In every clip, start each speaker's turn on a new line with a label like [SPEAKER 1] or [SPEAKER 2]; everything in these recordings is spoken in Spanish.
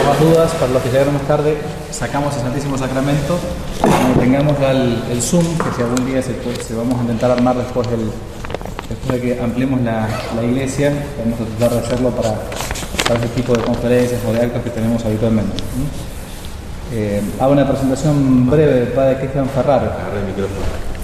[SPEAKER 1] las dudas, para los que llegaron más tarde, sacamos el Santísimo Sacramento. Cuando tengamos ya el Zoom, que si algún día se vamos a intentar armar después de que ampliemos la iglesia, vamos a tratar de hacerlo para ese tipo de conferencias o de actos que tenemos habitualmente. Hago una presentación breve del padre Cristian Ferraro.
[SPEAKER 2] Agarra el micrófono.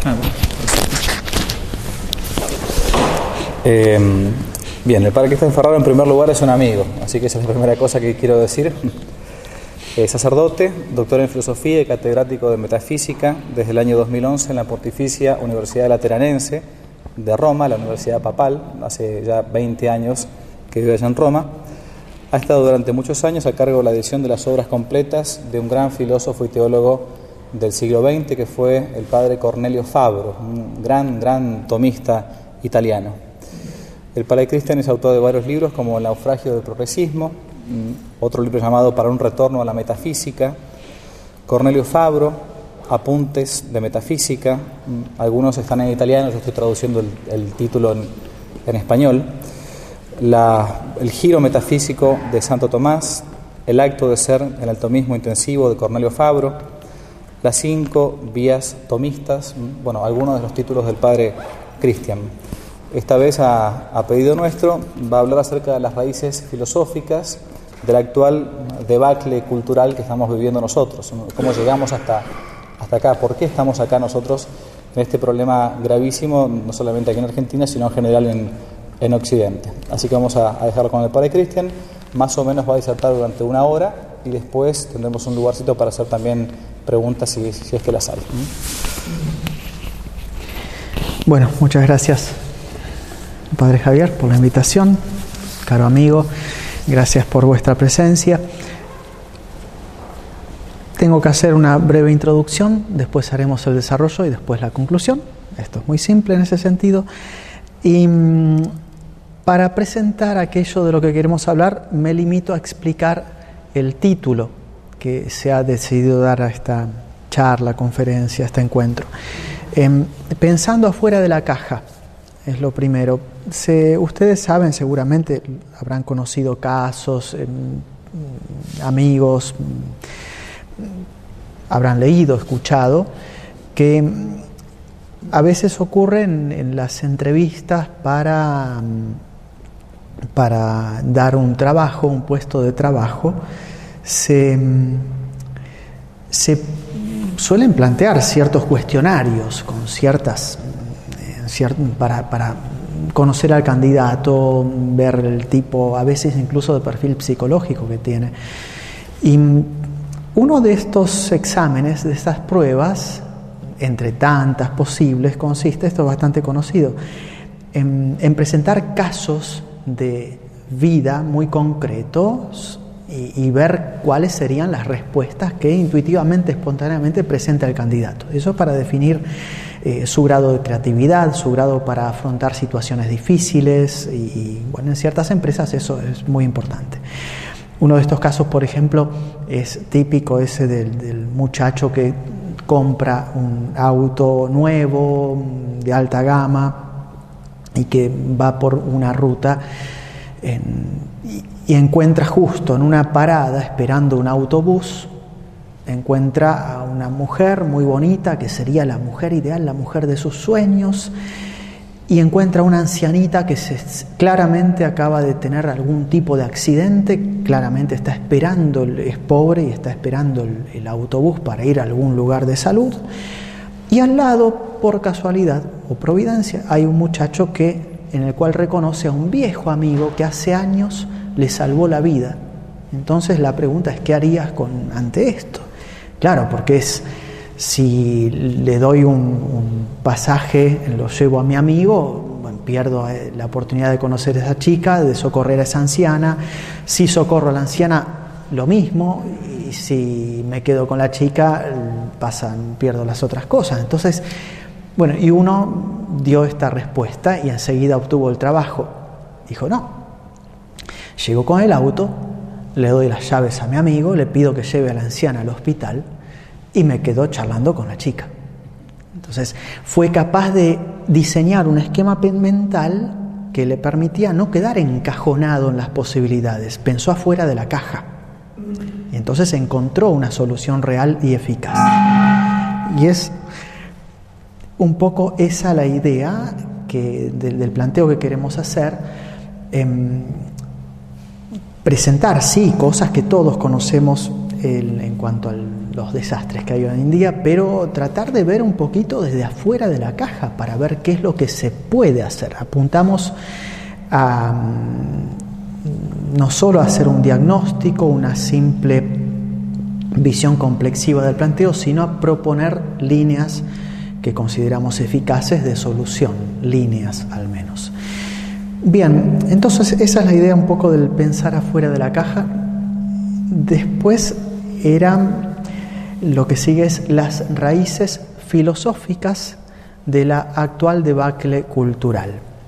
[SPEAKER 1] Bien, el padre Cristian Ferraro en primer lugar es un amigo, así que esa es la primera cosa que quiero decir. Sacerdote, doctor en filosofía y catedrático de metafísica desde el año 2011 en la Pontificia Universidad Lateranense de Roma, la Universidad Papal, hace ya 20 años que vive allá en Roma. Ha estado durante muchos años a cargo de la edición de las obras completas de un gran filósofo y teólogo del siglo XX que fue el padre Cornelio Fabro, un gran tomista italiano. El padre Cristian es autor de varios libros como El naufragio del progresismo, otro libro llamado Para un retorno a la metafísica, Cornelio Fabro, Apuntes de metafísica, algunos están en italiano, yo estoy traduciendo el título en español, El giro metafísico de Santo Tomás, El acto de ser en el tomismo intensivo de Cornelio Fabro, Las 5 vías tomistas, bueno, algunos de los títulos del padre Cristian. Esta vez, a pedido nuestro, va a hablar acerca de las raíces filosóficas del actual debacle cultural que estamos viviendo nosotros. Cómo llegamos hasta acá, por qué estamos acá nosotros en este problema gravísimo, no solamente aquí en Argentina, sino en general en Occidente. Así que vamos a dejarlo con el padre Cristian, más o menos va a disertar durante 1 hora y después tendremos un lugarcito para hacer también preguntas si es que las hay.
[SPEAKER 3] Bueno, muchas gracias, Padre Javier, por la invitación. Caro amigo, gracias por vuestra presencia. Tengo que hacer una breve introducción, después haremos el desarrollo y después la conclusión. Esto es muy simple en ese sentido. Y para presentar aquello de lo que queremos hablar, me limito a explicar el título que se ha decidido dar a esta charla, conferencia, este encuentro. Pensando afuera de la caja, es lo primero. Ustedes saben, seguramente habrán conocido casos, amigos, habrán leído, escuchado, que a veces ocurren en las entrevistas para dar un trabajo, un puesto de trabajo, se suelen plantear ciertos cuestionarios con para conocer al candidato, ver el tipo, a veces incluso de perfil psicológico que tiene. Y uno de estos exámenes, de estas pruebas, entre tantas posibles, consiste, esto es bastante conocido, en presentar casos de vida muy concretos y ver cuáles serían las respuestas que intuitivamente, espontáneamente presenta el candidato. Eso es para definir su grado de creatividad, su grado para afrontar situaciones difíciles y bueno, en ciertas empresas eso es muy importante. Uno de estos casos, por ejemplo, es típico ese del muchacho que compra un auto nuevo, de alta gama, y que va por una ruta y encuentra justo en una parada, esperando un autobús, encuentra a una mujer muy bonita, que sería la mujer ideal, la mujer de sus sueños, y encuentra a una ancianita que claramente acaba de tener algún tipo de accidente, claramente está esperando, es pobre y está esperando el autobús para ir a algún lugar de salud, y al lado, por casualidad o providencia, hay un muchacho en el cual reconoce a un viejo amigo que hace años le salvó la vida. Entonces la pregunta es, ¿qué harías ante esto? Claro, porque si le doy un pasaje, lo llevo a mi amigo, bueno, pierdo la oportunidad de conocer a esa chica, de socorrer a esa anciana. Si socorro a la anciana, lo mismo, y si me quedo con la chica, pierdo las otras cosas. Entonces, bueno, y uno dio esta respuesta y enseguida obtuvo el trabajo. Dijo, no. Llego con el auto, le doy las llaves a mi amigo, le pido que lleve a la anciana al hospital y me quedo charlando con la chica. Entonces, fue capaz de diseñar un esquema mental que le permitía no quedar encajonado en las posibilidades. Pensó afuera de la caja. Y entonces encontró una solución real y eficaz. Y es un poco esa la idea del planteo que queremos hacer. Presentar, sí, cosas que todos conocemos en cuanto a los desastres que hay hoy en día, pero tratar de ver un poquito desde afuera de la caja para ver qué es lo que se puede hacer. Apuntamos a no solo a hacer un diagnóstico, una simple visión complexiva del planteo, sino a proponer líneas que consideramos eficaces de solución, líneas al menos. Bien, entonces esa es la idea un poco del pensar afuera de la caja. Después lo que sigue es las raíces filosóficas de la actual debacle cultural.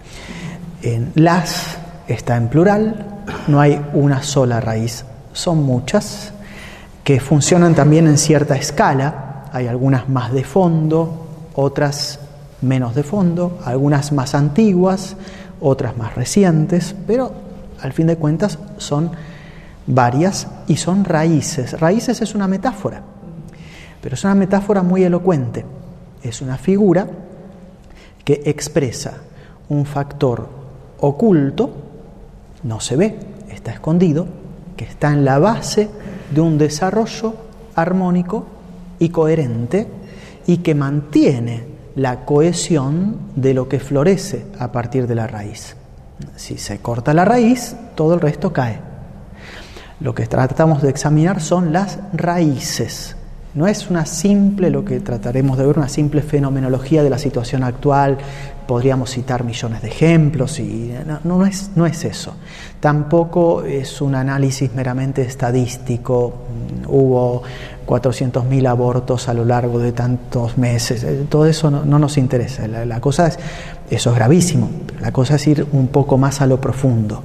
[SPEAKER 3] Las está en plural, no hay una sola raíz, son muchas, que funcionan también en cierta escala. Hay algunas más de fondo, otras menos de fondo, algunas más antiguas, otras más recientes, pero al fin de cuentas son varias y son raíces. Raíces es una metáfora, pero es una metáfora muy elocuente. Es una figura que expresa un factor oculto, no se ve, está escondido, que está en la base de un desarrollo armónico y coherente y que mantiene la cohesión de lo que florece a partir de la raíz. Si se corta la raíz, todo el resto cae. Lo que tratamos de examinar son las raíces. No es lo que trataremos de ver, una simple fenomenología de la situación actual. Podríamos citar millones de ejemplos y no es eso. Tampoco es un análisis meramente estadístico. Hubo 400.000 abortos a lo largo de tantos meses. Todo eso no nos interesa. La cosa es, eso es gravísimo. La cosa es ir un poco más a lo profundo.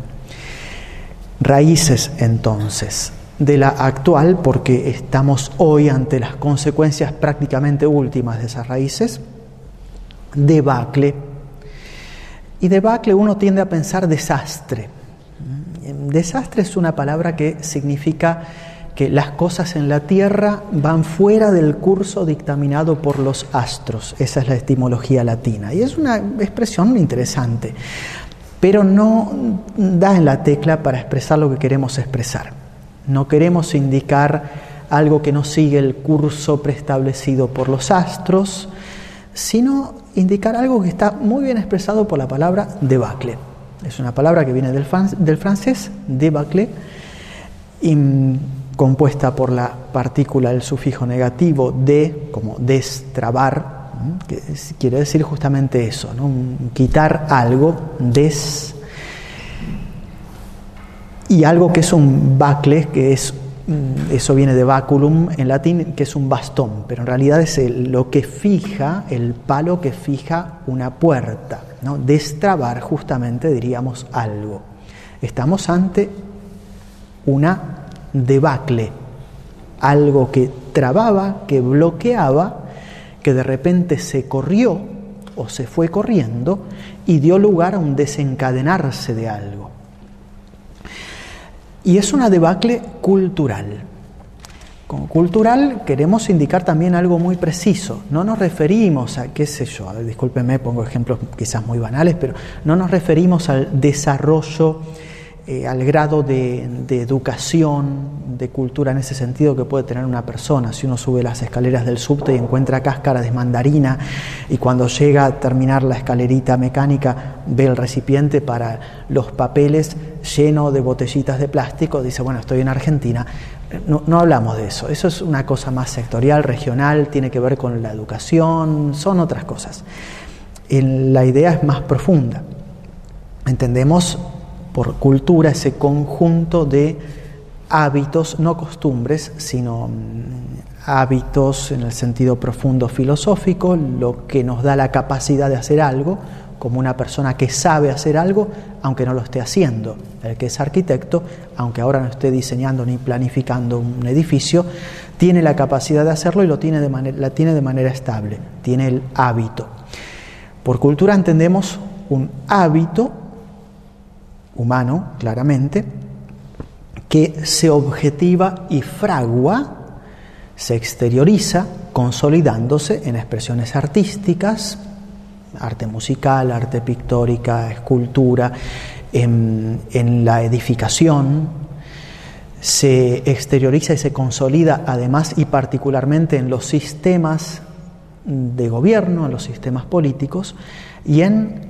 [SPEAKER 3] Raíces, entonces, de la actual, porque estamos hoy ante las consecuencias prácticamente últimas de esas raíces. Debacle. Y debacle uno tiende a pensar desastre. Desastre es una palabra que significa que las cosas en la tierra van fuera del curso dictaminado por los astros. Esa es la etimología latina. Y es una expresión interesante, pero no da en la tecla para expresar lo que queremos expresar. No queremos indicar algo que no sigue el curso preestablecido por los astros, sino indicar algo que está muy bien expresado por la palabra debacle. Es una palabra que viene del francés, debacle, compuesta por la partícula, el sufijo negativo de, como destrabar, que quiere decir justamente eso, ¿no? Quitar algo, y algo que es un bacle, que es, eso viene de baculum en latín, que es un bastón, pero en realidad es lo que fija, el palo que fija una puerta, ¿no? Destrabar, justamente diríamos algo. Estamos ante una debacle, algo que trababa, que bloqueaba, que de repente se corrió o se fue corriendo y dio lugar a un desencadenarse de algo. Y es una debacle cultural. Con cultural queremos indicar también algo muy preciso. No nos referimos a, qué sé yo, discúlpenme, pongo ejemplos quizás muy banales, pero no nos referimos al desarrollo, al grado de educación, de cultura en ese sentido que puede tener una persona. Si uno sube las escaleras del subte y encuentra cáscara de mandarina y cuando llega a terminar la escalerita mecánica ve el recipiente para los papeles lleno de botellitas de plástico, dice, bueno, estoy en Argentina. No hablamos de eso. Eso es una cosa más sectorial, regional, tiene que ver con la educación, son otras cosas. La idea es más profunda. Entendemos por cultura ese conjunto de hábitos, no costumbres, sino hábitos en el sentido profundo filosófico, lo que nos da la capacidad de hacer algo, como una persona que sabe hacer algo, aunque no lo esté haciendo. El que es arquitecto, aunque ahora no esté diseñando ni planificando un edificio, tiene la capacidad de hacerlo y la tiene de manera estable, tiene el hábito. Por cultura entendemos un hábito humano, claramente, que se objetiva y fragua, se exterioriza, consolidándose en expresiones artísticas, arte musical, arte pictórica, escultura, en la edificación, se exterioriza y se consolida además y particularmente en los sistemas de gobierno, en los sistemas políticos y en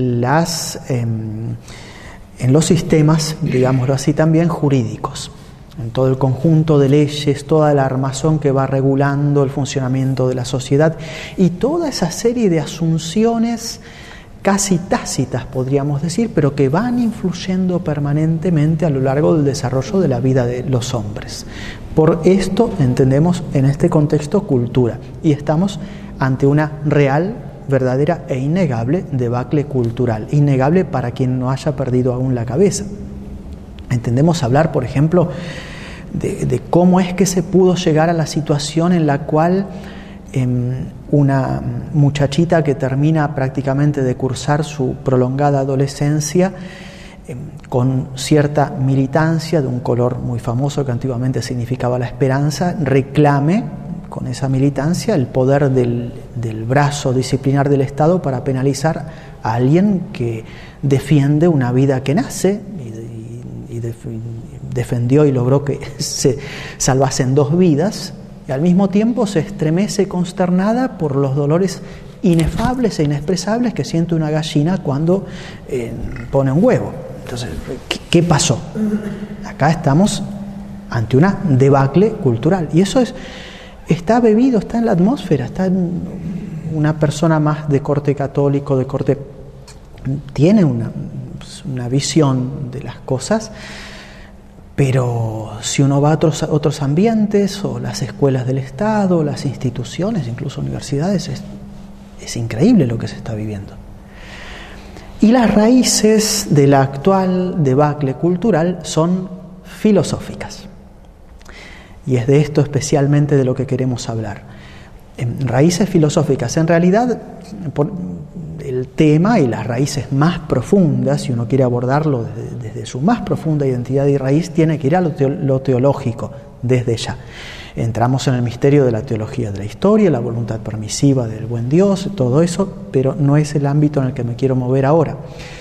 [SPEAKER 3] los sistemas, digámoslo así también, jurídicos, en todo el conjunto de leyes, toda la armazón que va regulando el funcionamiento de la sociedad y toda esa serie de asunciones casi tácitas, podríamos decir, pero que van influyendo permanentemente a lo largo del desarrollo de la vida de los hombres. Por esto entendemos en este contexto cultura y estamos ante una real, verdadera e innegable debacle cultural, innegable para quien no haya perdido aún la cabeza. Entendemos hablar, por ejemplo, de cómo es que se pudo llegar a la situación en la cual una muchachita que termina prácticamente de cursar su prolongada adolescencia con cierta militancia de un color muy famoso que antiguamente significaba la esperanza, reclame con esa militancia el poder del brazo disciplinar del Estado para penalizar a alguien que defiende una vida que nace y defendió y logró que se salvasen 2 vidas, y al mismo tiempo se estremece consternada por los dolores inefables e inexpresables que siente una gallina cuando pone un huevo. Entonces, ¿qué pasó? Acá estamos ante una debacle cultural y eso está bebido, está en la atmósfera, está en una persona más de corte católico, de corte, tiene una visión de las cosas, pero si uno va a otros ambientes o las escuelas del Estado, las instituciones, incluso universidades, es increíble lo que se está viviendo. Y las raíces de la actual debacle cultural son filosóficas. Y es de esto especialmente de lo que queremos hablar. Raíces filosóficas. En realidad, el tema y las raíces más profundas, si uno quiere abordarlo desde su más profunda identidad y raíz, tiene que ir a lo teológico desde ya. Entramos en el misterio de la teología de la historia, la voluntad permisiva del buen Dios, todo eso, pero no es el ámbito en el que me quiero mover ahora.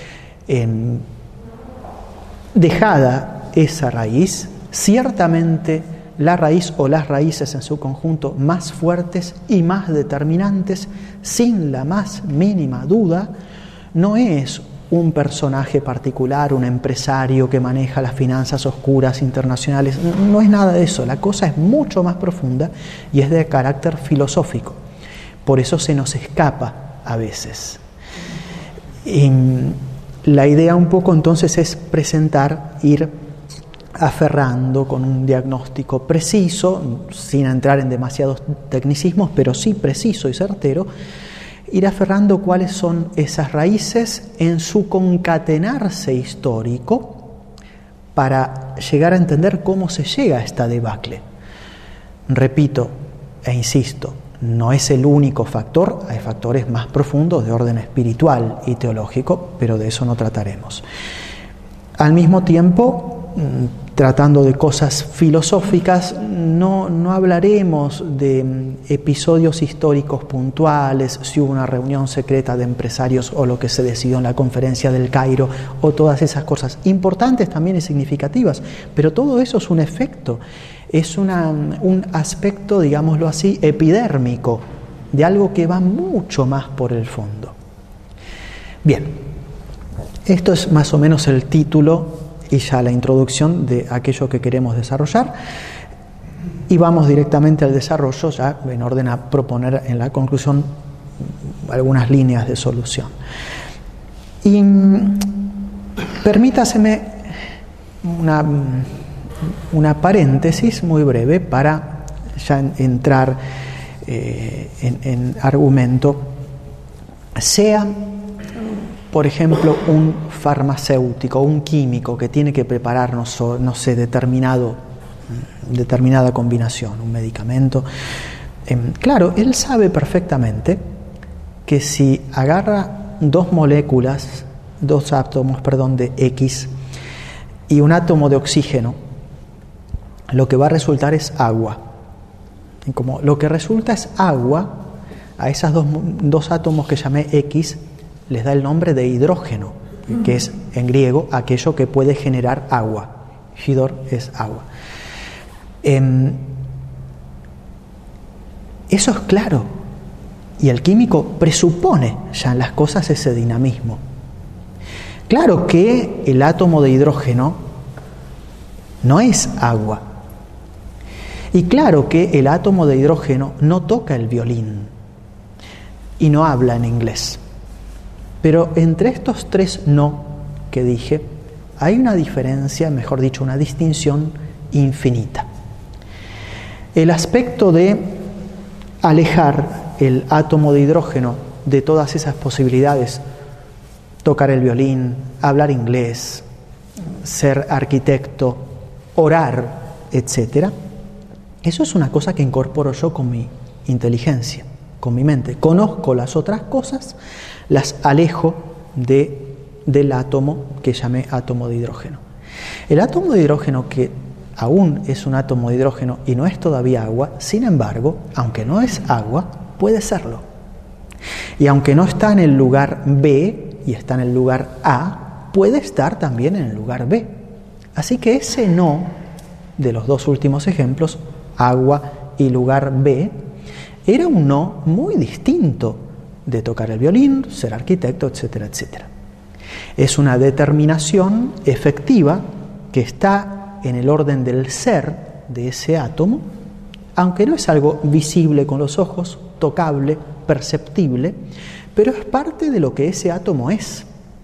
[SPEAKER 3] Dejada esa raíz, ciertamente la raíz o las raíces en su conjunto más fuertes y más determinantes, sin la más mínima duda, no es un personaje particular, un empresario que maneja las finanzas oscuras internacionales, no es nada de eso, la cosa es mucho más profunda y es de carácter filosófico, por eso se nos escapa a veces. Y la idea un poco entonces es ir aferrando con un diagnóstico preciso, sin entrar en demasiados tecnicismos, pero sí preciso y certero, ir aferrando cuáles son esas raíces en su concatenarse histórico para llegar a entender cómo se llega a esta debacle. Repito e insisto, no es el único factor, hay factores más profundos de orden espiritual y teológico, pero de eso no trataremos. Al mismo tiempo, tratando de cosas filosóficas, no hablaremos de episodios históricos puntuales, si hubo una reunión secreta de empresarios o lo que se decidió en la conferencia del Cairo o todas esas cosas, importantes también y significativas, pero todo eso es un efecto, es un aspecto, digámoslo así, epidérmico, de algo que va mucho más por el fondo. Bien, esto es más o menos el título y ya la introducción de aquello que queremos desarrollar, y vamos directamente al desarrollo, ya en orden a proponer en la conclusión algunas líneas de solución. Y permítaseme una paréntesis muy breve para ya entrar en argumento. Sea, por ejemplo, un farmacéutico, un químico que tiene que prepararnos, no sé, determinada combinación, un medicamento. Claro, él sabe perfectamente que si agarra 2 átomos de X y un átomo de oxígeno lo que va a resultar es agua. Y como lo que resulta es agua, a esas dos átomos que llamé X les da el nombre de hidrógeno, que es en griego aquello que puede generar agua. Hidor es agua. Eso es claro. Y el químico presupone ya en las cosas ese dinamismo. Claro que el átomo de hidrógeno no es agua. Y claro que el átomo de hidrógeno no toca el violín y no habla en inglés. Pero entre estos tres no que dije, hay una diferencia, mejor dicho, una distinción infinita. El aspecto de alejar el átomo de hidrógeno de todas esas posibilidades, tocar el violín, hablar inglés, ser arquitecto, orar, etc. Eso es una cosa que incorporo yo con mi inteligencia, con mi mente. Conozco las otras cosas, las alejo del átomo que llamé átomo de hidrógeno. El átomo de hidrógeno, que aún es un átomo de hidrógeno y no es todavía agua, sin embargo, aunque no es agua, puede serlo. Y aunque no está en el lugar B y está en el lugar A, puede estar también en el lugar B. Así que ese no de los dos últimos ejemplos, agua y lugar B, era un no muy distinto de tocar el violín, ser arquitecto, etcétera, etcétera. Es una determinación efectiva que está en el orden del ser de ese átomo, aunque no es algo visible con los ojos, tocable, perceptible, pero es parte de lo que ese átomo es.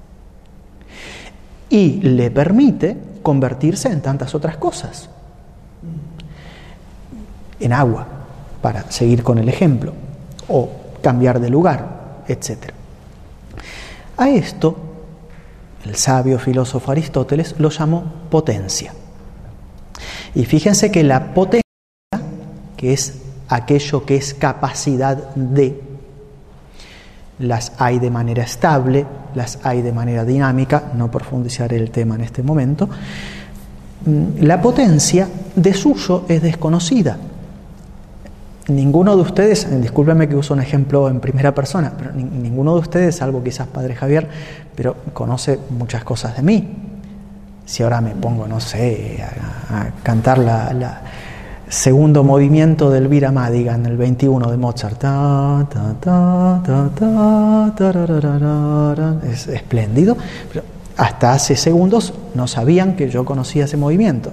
[SPEAKER 3] Y le permite convertirse en tantas otras cosas. En agua, para seguir con el ejemplo, o cambiar de lugar, etc. A esto, el sabio filósofo Aristóteles lo llamó potencia. Y fíjense que la potencia, que es aquello que es capacidad de, las hay de manera estable, las hay de manera dinámica, no profundizaré el tema en este momento. La potencia de suyo es desconocida. Ninguno de ustedes, discúlpenme que uso un ejemplo en primera persona, pero ninguno de ustedes, salvo quizás Padre Javier, pero conoce muchas cosas de mí. Si ahora me pongo, no sé, a cantar la segundo movimiento del Elvira Madigan, el 21 de Mozart, es espléndido, pero hasta hace segundos no sabían que yo conocía ese movimiento.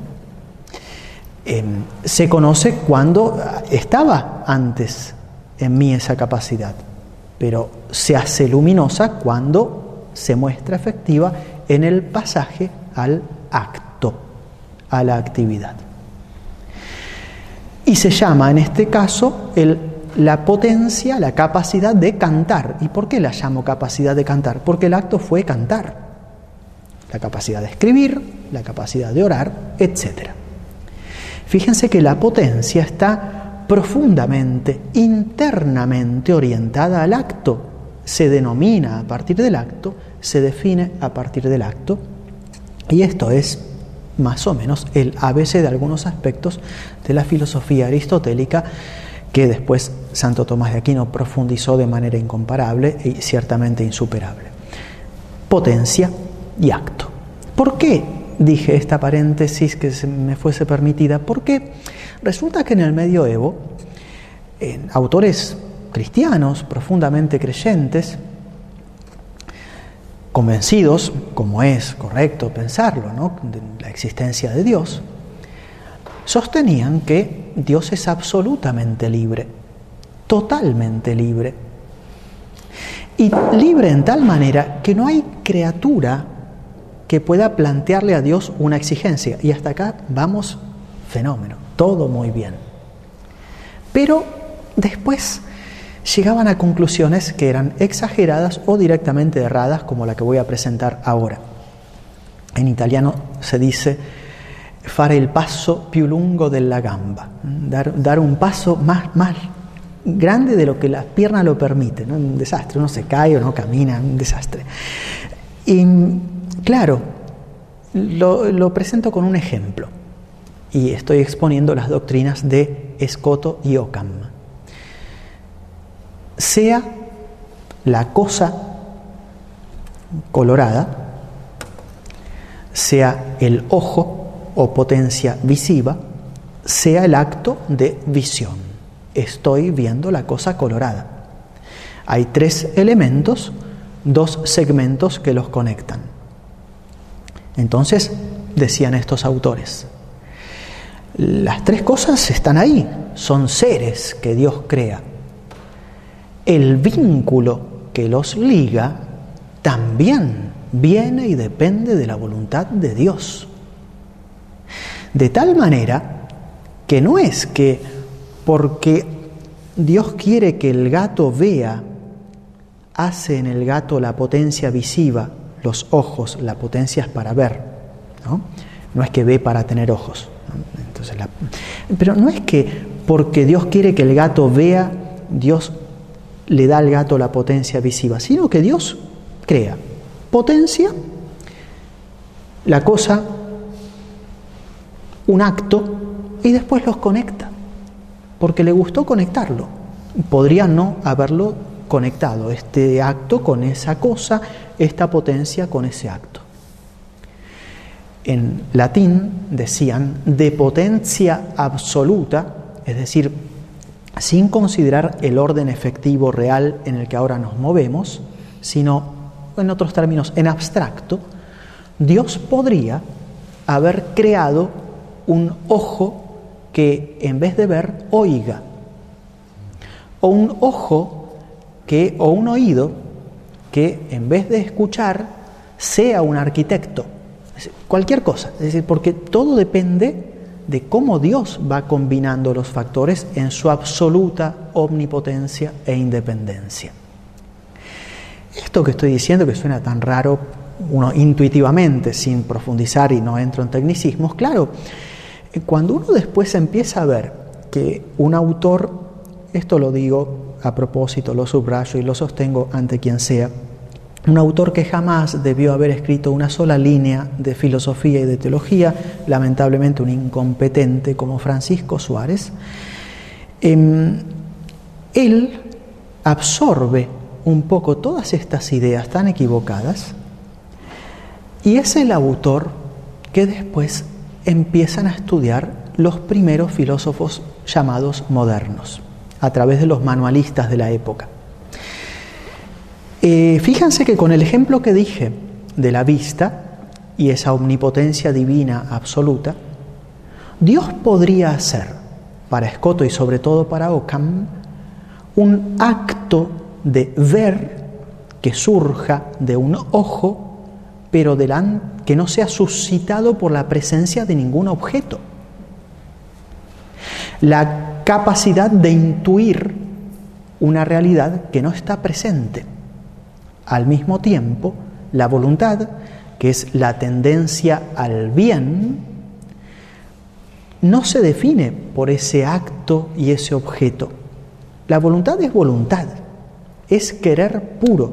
[SPEAKER 3] Se conoce cuando estaba antes en mí esa capacidad, pero se hace luminosa cuando se muestra efectiva en el pasaje al acto, a la actividad. Y se llama en este caso la potencia, la capacidad de cantar. ¿Y por qué la llamo capacidad de cantar? Porque el acto fue cantar. La capacidad de escribir, la capacidad de orar, etc. Fíjense que la potencia está profundamente, internamente orientada al acto. Se denomina a partir del acto, se define a partir del acto. Y esto es más o menos el ABC de algunos aspectos de la filosofía aristotélica que después Santo Tomás de Aquino profundizó de manera incomparable y ciertamente insuperable. Potencia y acto. ¿Por qué dije esta paréntesis que me fuese permitida? Porque resulta que en el medioevo, autores cristianos profundamente creyentes, convencidos, como es correcto pensarlo, ¿no?, de la existencia de Dios, sostenían que Dios es absolutamente libre, totalmente libre. Y libre en tal manera que no hay criatura que pueda plantearle a Dios una exigencia. Y hasta acá vamos, fenómeno, todo muy bien. Pero después llegaban a conclusiones que eran exageradas o directamente erradas, como la que voy a presentar ahora. En italiano se dice fare il passo più lungo della gamba, dar un paso más grande de lo que la pierna lo permite, ¿no? Un desastre, uno se cae o no camina, un desastre. Y claro, lo presento con un ejemplo. y estoy exponiendo las doctrinas de Escoto y Occam. Sea la cosa colorada, sea el ojo o potencia visiva, sea el acto de visión. Estoy viendo la cosa colorada. Hay 3 elementos, 2 segmentos que los conectan. Entonces, decían estos autores, las 3 cosas están ahí, son seres que Dios crea. El vínculo que los liga también viene y depende de la voluntad de Dios. De tal manera que no es que porque Dios quiere que el gato vea, hace en el gato la potencia visiva, los ojos, la potencia es para ver, ¿no? No es que ve para tener ojos, ¿no? Entonces, pero no es que porque Dios quiere que el gato vea, Dios le da al gato la potencia visiva, sino que Dios crea potencia, la cosa, un acto, y después los conecta, porque le gustó conectarlo. Podría no haberlo conectado, este acto con esa cosa, esta potencia con ese acto. En latín decían de potencia absoluta, es decir, sin considerar el orden efectivo real en el que ahora nos movemos, sino, en otros términos, en abstracto, Dios podría haber creado un ojo que en vez de ver, oiga, o un ojo o un oído que en vez de escuchar, sea un arquitecto. Cualquier cosa, es decir, porque todo depende de cómo Dios va combinando los factores en su absoluta omnipotencia e independencia. Esto que estoy diciendo, que suena tan raro, uno intuitivamente, sin profundizar y no entro en tecnicismos, claro, cuando uno después empieza a ver que un autor, esto lo digo a propósito, lo subrayo y lo sostengo ante quien sea, un autor que jamás debió haber escrito una sola línea de filosofía y de teología, lamentablemente un incompetente como Francisco Suárez, él absorbe un poco todas estas ideas tan equivocadas y es el autor que después empiezan a estudiar los primeros filósofos llamados modernos, a través de los manualistas de la época. Fíjense que con el ejemplo que dije de la vista y esa omnipotencia divina absoluta, Dios podría hacer para Escoto y sobre todo para Occam un acto de ver que surja de un ojo, pero que no sea suscitado por la presencia de ningún objeto. La capacidad de intuir una realidad que no está presente. Al mismo tiempo, la voluntad, que es la tendencia al bien, no se define por ese acto y ese objeto. La voluntad es voluntad, es querer puro.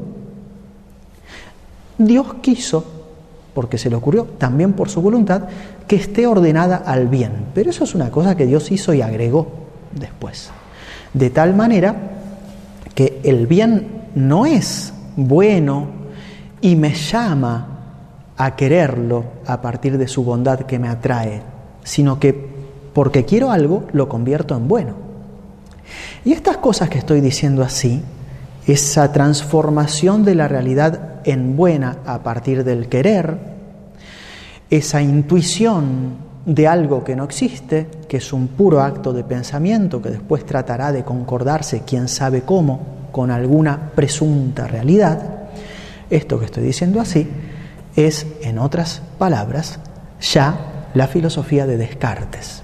[SPEAKER 3] Dios quiso, porque se le ocurrió, también por su voluntad, que esté ordenada al bien. Pero eso es una cosa que Dios hizo y agregó después. De tal manera que el bien no es bueno y me llama a quererlo a partir de su bondad que me atrae, sino que porque quiero algo lo convierto en bueno. Y estas cosas que estoy diciendo así, esa transformación de la realidad en buena a partir del querer, esa intuición de algo que no existe, que es un puro acto de pensamiento que después tratará de concordarse, quién sabe cómo, con alguna presunta realidad, esto que estoy diciendo así es, en otras palabras, ya la filosofía de Descartes.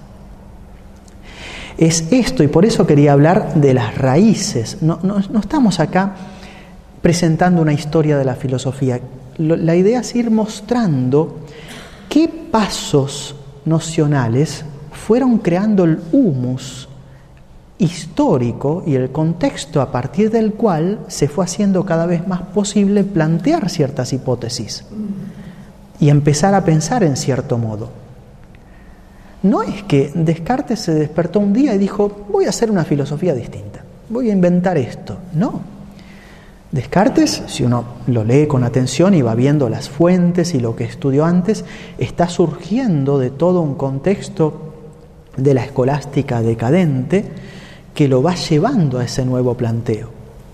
[SPEAKER 3] Es esto, y por eso quería hablar de las raíces. No estamos acá presentando una historia de la filosofía. La idea es ir mostrando qué pasos nocionales fueron creando el humus histórico y el contexto a partir del cual se fue haciendo cada vez más posible plantear ciertas hipótesis y empezar a pensar en cierto modo. no es que Descartes se despertó un día y dijo, voy a hacer una filosofía distinta, voy a inventar esto. No. Descartes, si uno lo lee con atención y va viendo las fuentes y lo que estudió antes, está surgiendo de todo un contexto de la escolástica decadente que lo va llevando a ese nuevo planteo.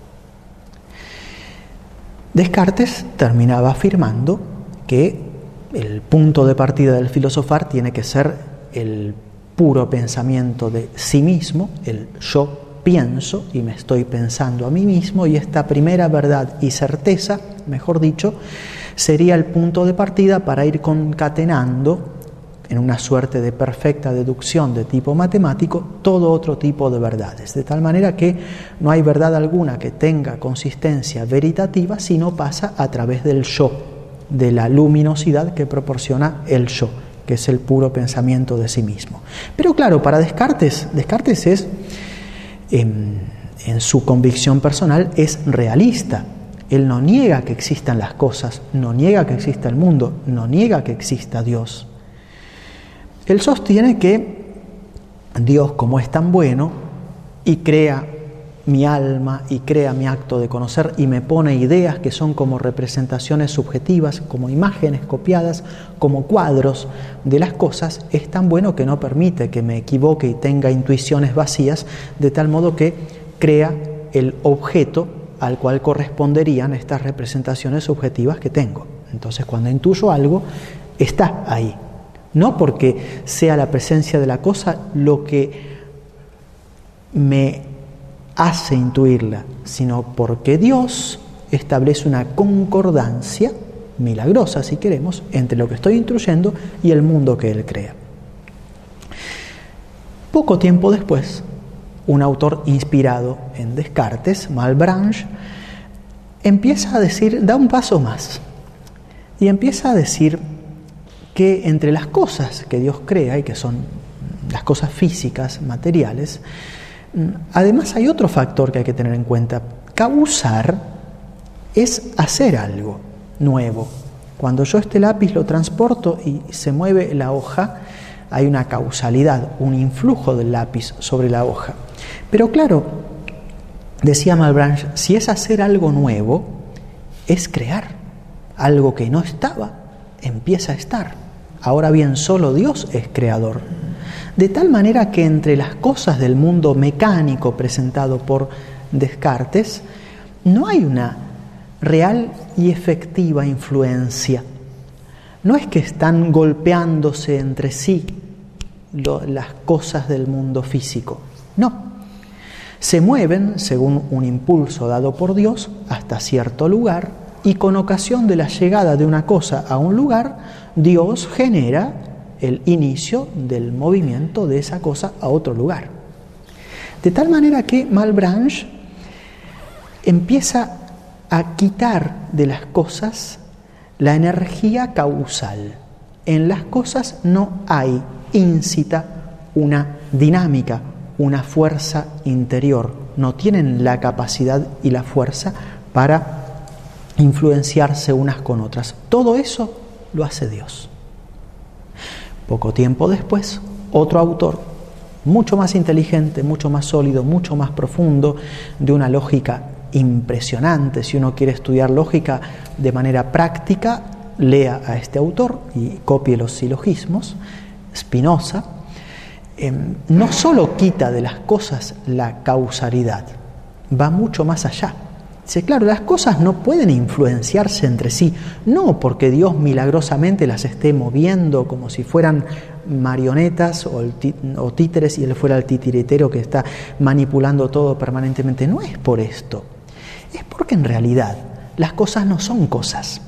[SPEAKER 3] Descartes terminaba afirmando que el punto de partida del filosofar tiene que ser el puro pensamiento de sí mismo, el yo pienso y me estoy pensando a mí mismo, y esta primera verdad y certeza, mejor dicho, sería el punto de partida para ir concatenando en una suerte de perfecta deducción de tipo matemático todo otro tipo de verdades, de tal manera que no hay verdad alguna que tenga consistencia veritativa si no pasa a través del yo, de la luminosidad que proporciona el yo, que es el puro pensamiento de sí mismo. Pero claro, para Descartes es, en su convicción personal, es realista. Él no niega que existan las cosas, no niega que exista el mundo, no niega que exista Dios. Él sostiene que Dios, como es tan bueno y crea mi alma y crea mi acto de conocer y me pone ideas que son como representaciones subjetivas, como imágenes copiadas, como cuadros de las cosas, es tan bueno que no permite que me equivoque y tenga intuiciones vacías, de tal modo que crea el objeto al cual corresponderían estas representaciones subjetivas que tengo. Entonces, cuando intuyo algo, está ahí. No porque sea la presencia de la cosa lo que me hace intuirla, sino porque Dios establece una concordancia milagrosa, si queremos, entre lo que estoy intuyendo y el mundo que Él crea. Poco tiempo después, un autor inspirado en Descartes, Malebranche, empieza a decir, da un paso más, y empieza a decir que entre las cosas que Dios crea, y que son las cosas físicas, materiales, además hay otro factor que hay que tener en cuenta. Causar es hacer algo nuevo. Cuando yo este lápiz lo transporto y se mueve la hoja, hay una causalidad, un influjo del lápiz sobre la hoja. Pero claro, decía Malebranche, si es hacer algo nuevo, es crear. Algo que no estaba, empieza a estar. Ahora bien, solo Dios es creador. De tal manera que entre las cosas del mundo mecánico presentado por Descartes, no hay una real y efectiva influencia. No es que están golpeándose entre sí las cosas del mundo físico. No. Se mueven según un impulso dado por Dios hasta cierto lugar, y con ocasión de la llegada de una cosa a un lugar, Dios genera el inicio del movimiento de esa cosa a otro lugar. De tal manera que Malebranche empieza a quitar de las cosas la energía causal. En las cosas no hay íncita una dinámica, una fuerza interior. No tienen la capacidad y la fuerza para influenciarse unas con otras. Todo eso lo hace Dios. Poco tiempo después, otro autor, mucho más inteligente, mucho más sólido, mucho más profundo, de una lógica impresionante. Si uno quiere estudiar lógica de manera práctica, lea a este autor y copie los silogismos. Spinoza no solo quita de las cosas la causalidad, va mucho más allá. Dice, claro, las cosas no pueden influenciarse entre sí, no porque Dios milagrosamente las esté moviendo como si fueran marionetas o títeres y Él fuera el titiritero que está manipulando todo permanentemente. No es por esto, es porque en realidad las cosas no son cosas.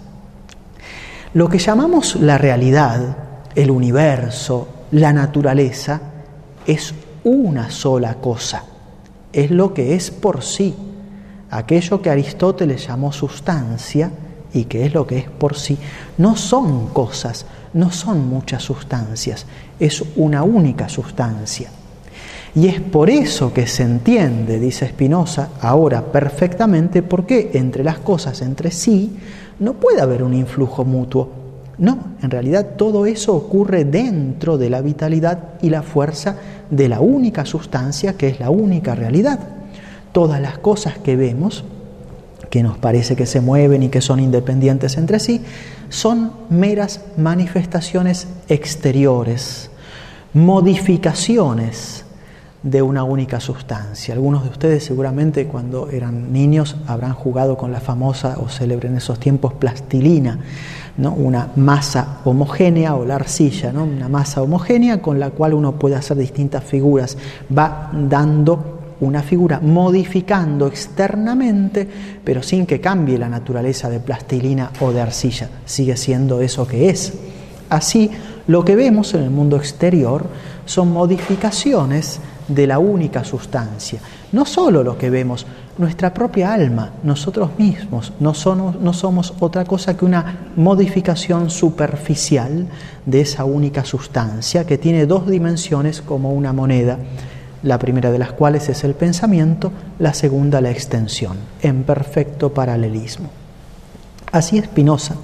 [SPEAKER 3] Lo que llamamos la realidad, el universo, la naturaleza, es una sola cosa, es lo que es por sí. Aquello que Aristóteles llamó sustancia, y que es lo que es por sí, no son cosas, no son muchas sustancias, es una única sustancia. Y es por eso que se entiende, dice Spinoza, ahora perfectamente, por qué entre las cosas entre sí no puede haber un influjo mutuo. No, en realidad todo eso ocurre dentro de la vitalidad y la fuerza de la única sustancia que es la única realidad. Todas las cosas que vemos, que nos parece que se mueven y que son independientes entre sí, son meras manifestaciones exteriores, modificaciones de una única sustancia. Algunos de ustedes seguramente cuando eran niños habrán jugado con la famosa o célebre en esos tiempos plastilina, ¿no? Una masa homogénea, o la arcilla, ¿no? Una masa homogénea con la cual uno puede hacer distintas figuras. Va dando una figura, modificando externamente, pero sin que cambie la naturaleza de plastilina o de arcilla. Sigue siendo eso que es. Así, lo que vemos en el mundo exterior son modificaciones de la única sustancia. No solo lo que vemos, nuestra propia alma, nosotros mismos, no somos otra cosa que una modificación superficial de esa única sustancia que tiene dos dimensiones como una moneda, la primera de las cuales es el pensamiento, la segunda la extensión, en perfecto paralelismo. Así es Spinoza.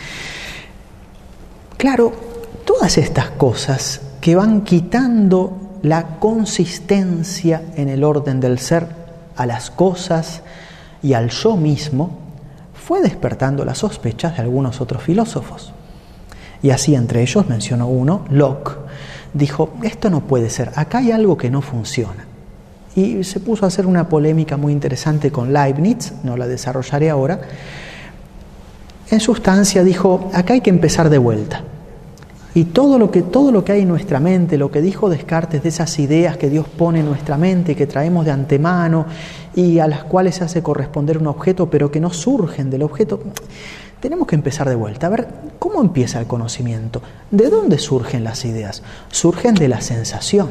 [SPEAKER 3] Claro, todas estas cosas que van quitando la consistencia en el orden del ser a las cosas y al yo mismo, fue despertando las sospechas de algunos otros filósofos. Y así entre ellos mencionó uno, Locke, dijo, esto no puede ser, acá hay algo que no funciona. Y se puso a hacer una polémica muy interesante con Leibniz, no la desarrollaré ahora. En sustancia dijo, acá hay que empezar de vuelta. Y todo lo que hay en nuestra mente, lo que dijo Descartes de esas ideas que Dios pone en nuestra mente, que traemos de antemano y a las cuales se hace corresponder un objeto, pero que no surgen del objeto, tenemos que empezar de vuelta. A ver, ¿cómo empieza el conocimiento? ¿De dónde surgen las ideas? Surgen de la sensación.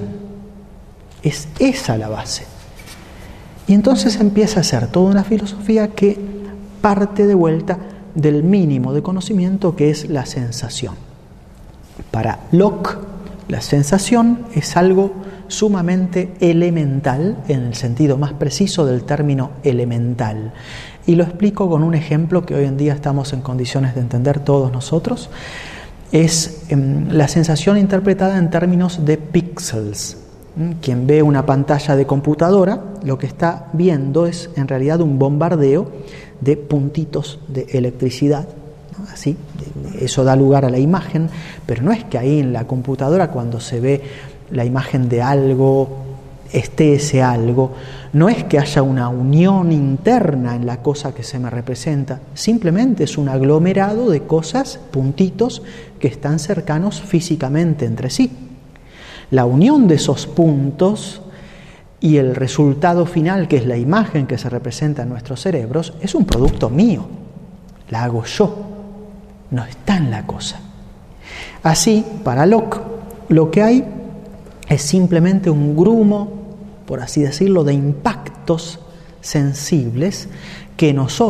[SPEAKER 3] Es esa la base. Y entonces empieza a ser toda una filosofía que parte de vuelta del mínimo de conocimiento que es la sensación. Para Locke, la sensación es algo sumamente elemental, en el sentido más preciso del término elemental. Y lo explico con un ejemplo que hoy en día estamos en condiciones de entender todos nosotros. Es la sensación interpretada en términos de píxeles. Quien ve una pantalla de computadora, lo que está viendo es en realidad un bombardeo de puntitos de electricidad. Así, eso da lugar a la imagen, pero no es que ahí en la computadora cuando se ve la imagen de algo, esté ese algo, no es que haya una unión interna en la cosa que se me representa, simplemente es un aglomerado de cosas, puntitos, que están cercanos físicamente entre sí. La unión de esos puntos y el resultado final, que es la imagen que se representa en nuestros cerebros, es un producto mío, la hago yo. No está en la cosa. Así, para Locke, lo que hay es simplemente un grumo, por así decirlo, de impactos sensibles que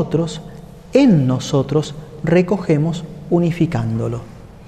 [SPEAKER 3] en nosotros, recogemos unificándolos.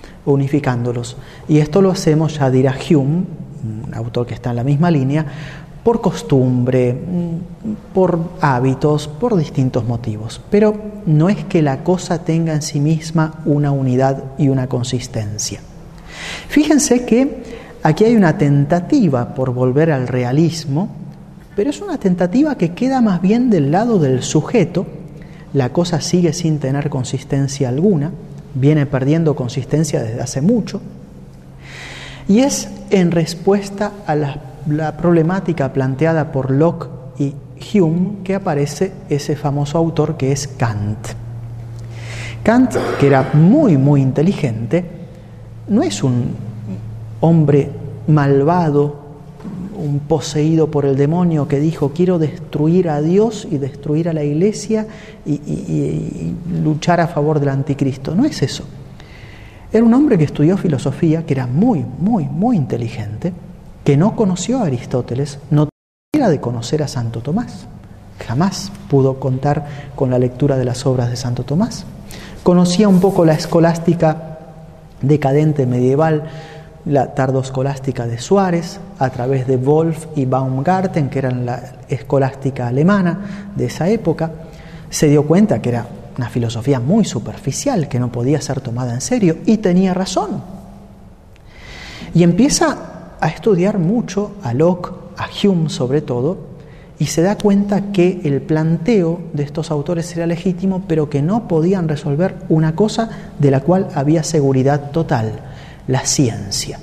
[SPEAKER 3] Y esto lo hacemos, ya dirá Hume, un autor que está en la misma línea, por costumbre, por hábitos, por distintos motivos. Pero no es que la cosa tenga en sí misma una unidad y una consistencia. Fíjense que aquí hay una tentativa por volver al realismo, pero es una tentativa que queda más bien del lado del sujeto. La cosa sigue sin tener consistencia alguna, viene perdiendo consistencia desde hace mucho, y es en respuesta a la problemática planteada por Locke y Hume que aparece ese famoso autor que es Kant. Kant, que era muy, muy inteligente, no es un hombre malvado, un poseído por el demonio que dijo quiero destruir a Dios y destruir a la Iglesia y luchar a favor del anticristo. No es eso. Era un hombre que estudió filosofía, que era muy, muy, muy inteligente, que no conoció a Aristóteles, no tuviera de conocer a Santo Tomás. Jamás pudo contar con la lectura de las obras de Santo Tomás. Conocía un poco la escolástica decadente medieval, la tardoscolástica de Suárez, a través de Wolff y Baumgarten, que eran la escolástica alemana de esa época. Se dio cuenta que era una filosofía muy superficial que no podía ser tomada en serio, y tenía razón. Y empieza a estudiar mucho a Locke, a Hume sobre todo, y se da cuenta que el planteo de estos autores era legítimo, pero que no podían resolver una cosa de la cual había seguridad total: la ciencia.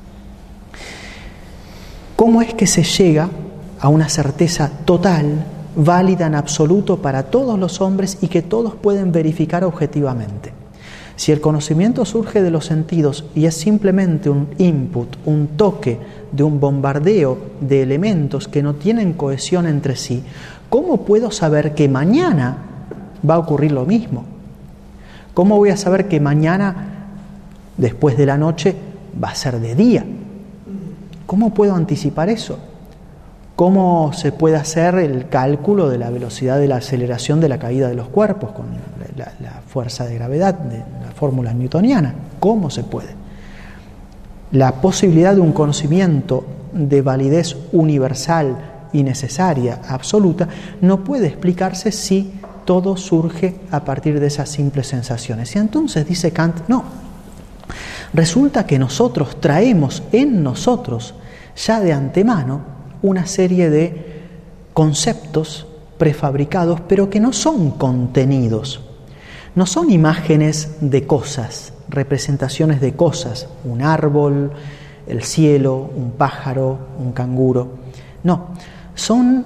[SPEAKER 3] ¿Cómo es que se llega a una certeza total, válida en absoluto para todos los hombres y que todos pueden verificar objetivamente? Si el conocimiento surge de los sentidos y es simplemente un input, un toque de un bombardeo de elementos que no tienen cohesión entre sí, ¿cómo puedo saber que mañana va a ocurrir lo mismo? ¿Cómo voy a saber que mañana, después de la noche, va a ser de día? ¿Cómo puedo anticipar eso? ¿Cómo se puede hacer el cálculo de la velocidad de la aceleración de la caída de los cuerpos con la fuerza de gravedad de la fórmula newtoniana? ¿Cómo se puede? La posibilidad de un conocimiento de validez universal y necesaria, absoluta, no puede explicarse si todo surge a partir de esas simples sensaciones. Y entonces dice Kant, no, resulta que nosotros traemos en nosotros ya de antemano una serie de conceptos prefabricados, pero que no son contenidos, no son imágenes de cosas, representaciones de cosas, un árbol, el cielo, un pájaro, un canguro. No, son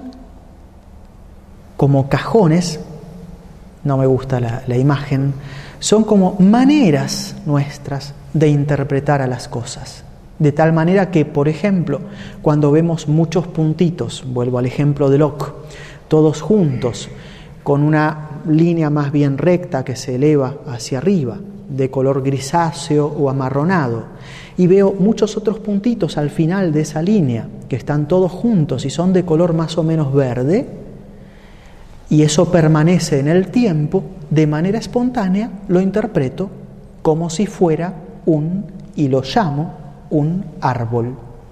[SPEAKER 3] como cajones, no me gusta la imagen, son como maneras nuestras de interpretar a las cosas. De tal manera que, por ejemplo, cuando vemos muchos puntitos, vuelvo al ejemplo de Locke, todos juntos, con una línea más bien recta que se eleva hacia arriba, de color grisáceo o amarronado, y veo muchos otros puntitos al final de esa línea, que están todos juntos y son de color más o menos verde, y eso permanece en el tiempo, de manera espontánea lo interpreto como si fuera y lo llamo un árbol.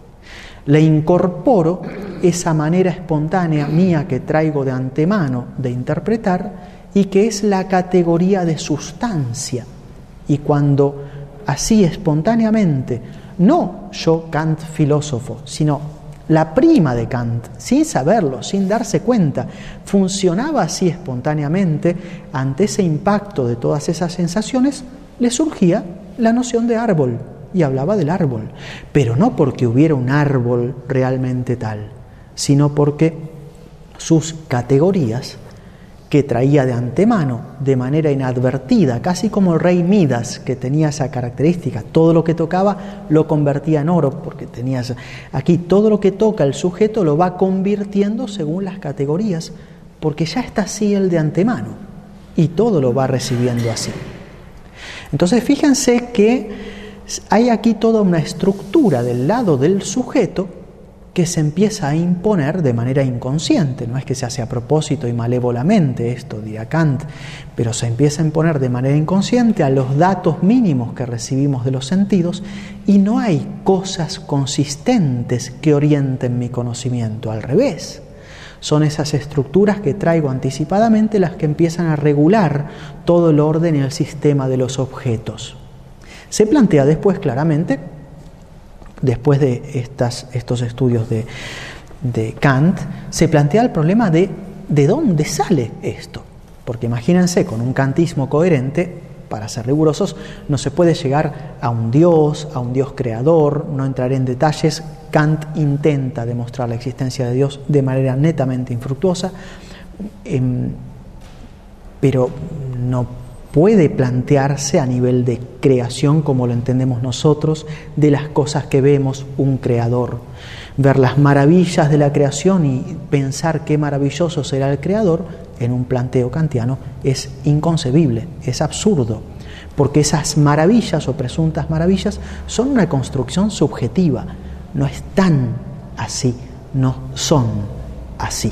[SPEAKER 3] Le incorporo esa manera espontánea mía que traigo de antemano de interpretar y que es la categoría de sustancia. Y cuando así espontáneamente, no yo Kant filósofo, sino la prima de Kant, sin saberlo, sin darse cuenta, funcionaba así espontáneamente, ante ese impacto de todas esas sensaciones, le surgía la noción de árbol. Y hablaba del árbol, pero no porque hubiera un árbol realmente tal, sino porque sus categorías, que traía de antemano, de manera inadvertida, casi como el rey Midas, que tenía esa característica, todo lo que tocaba lo convertía en oro, porque tenías aquí todo lo que toca el sujeto lo va convirtiendo según las categorías, porque ya está así el de antemano, y todo lo va recibiendo así. Entonces fíjense que hay aquí toda una estructura del lado del sujeto que se empieza a imponer de manera inconsciente. No es que se hace a propósito y malévolamente esto, dirá Kant, pero se empieza a imponer de manera inconsciente a los datos mínimos que recibimos de los sentidos, y no hay cosas consistentes que orienten mi conocimiento, al revés. Son esas estructuras que traigo anticipadamente las que empiezan a regular todo el orden y el sistema de los objetos. Se plantea después claramente, después de estos estudios de Kant, se plantea el problema de dónde sale esto. Porque imagínense, con un kantismo coherente, para ser rigurosos, no se puede llegar a un Dios creador, no entraré en detalles. Kant intenta demostrar la existencia de Dios de manera netamente infructuosa, pero no puede plantearse a nivel de creación como lo entendemos nosotros, de las cosas que vemos, un creador. Ver las maravillas de la creación y pensar qué maravilloso será el creador en un planteo kantiano es inconcebible, es absurdo, porque esas maravillas o presuntas maravillas son una construcción subjetiva, no están así, no son así.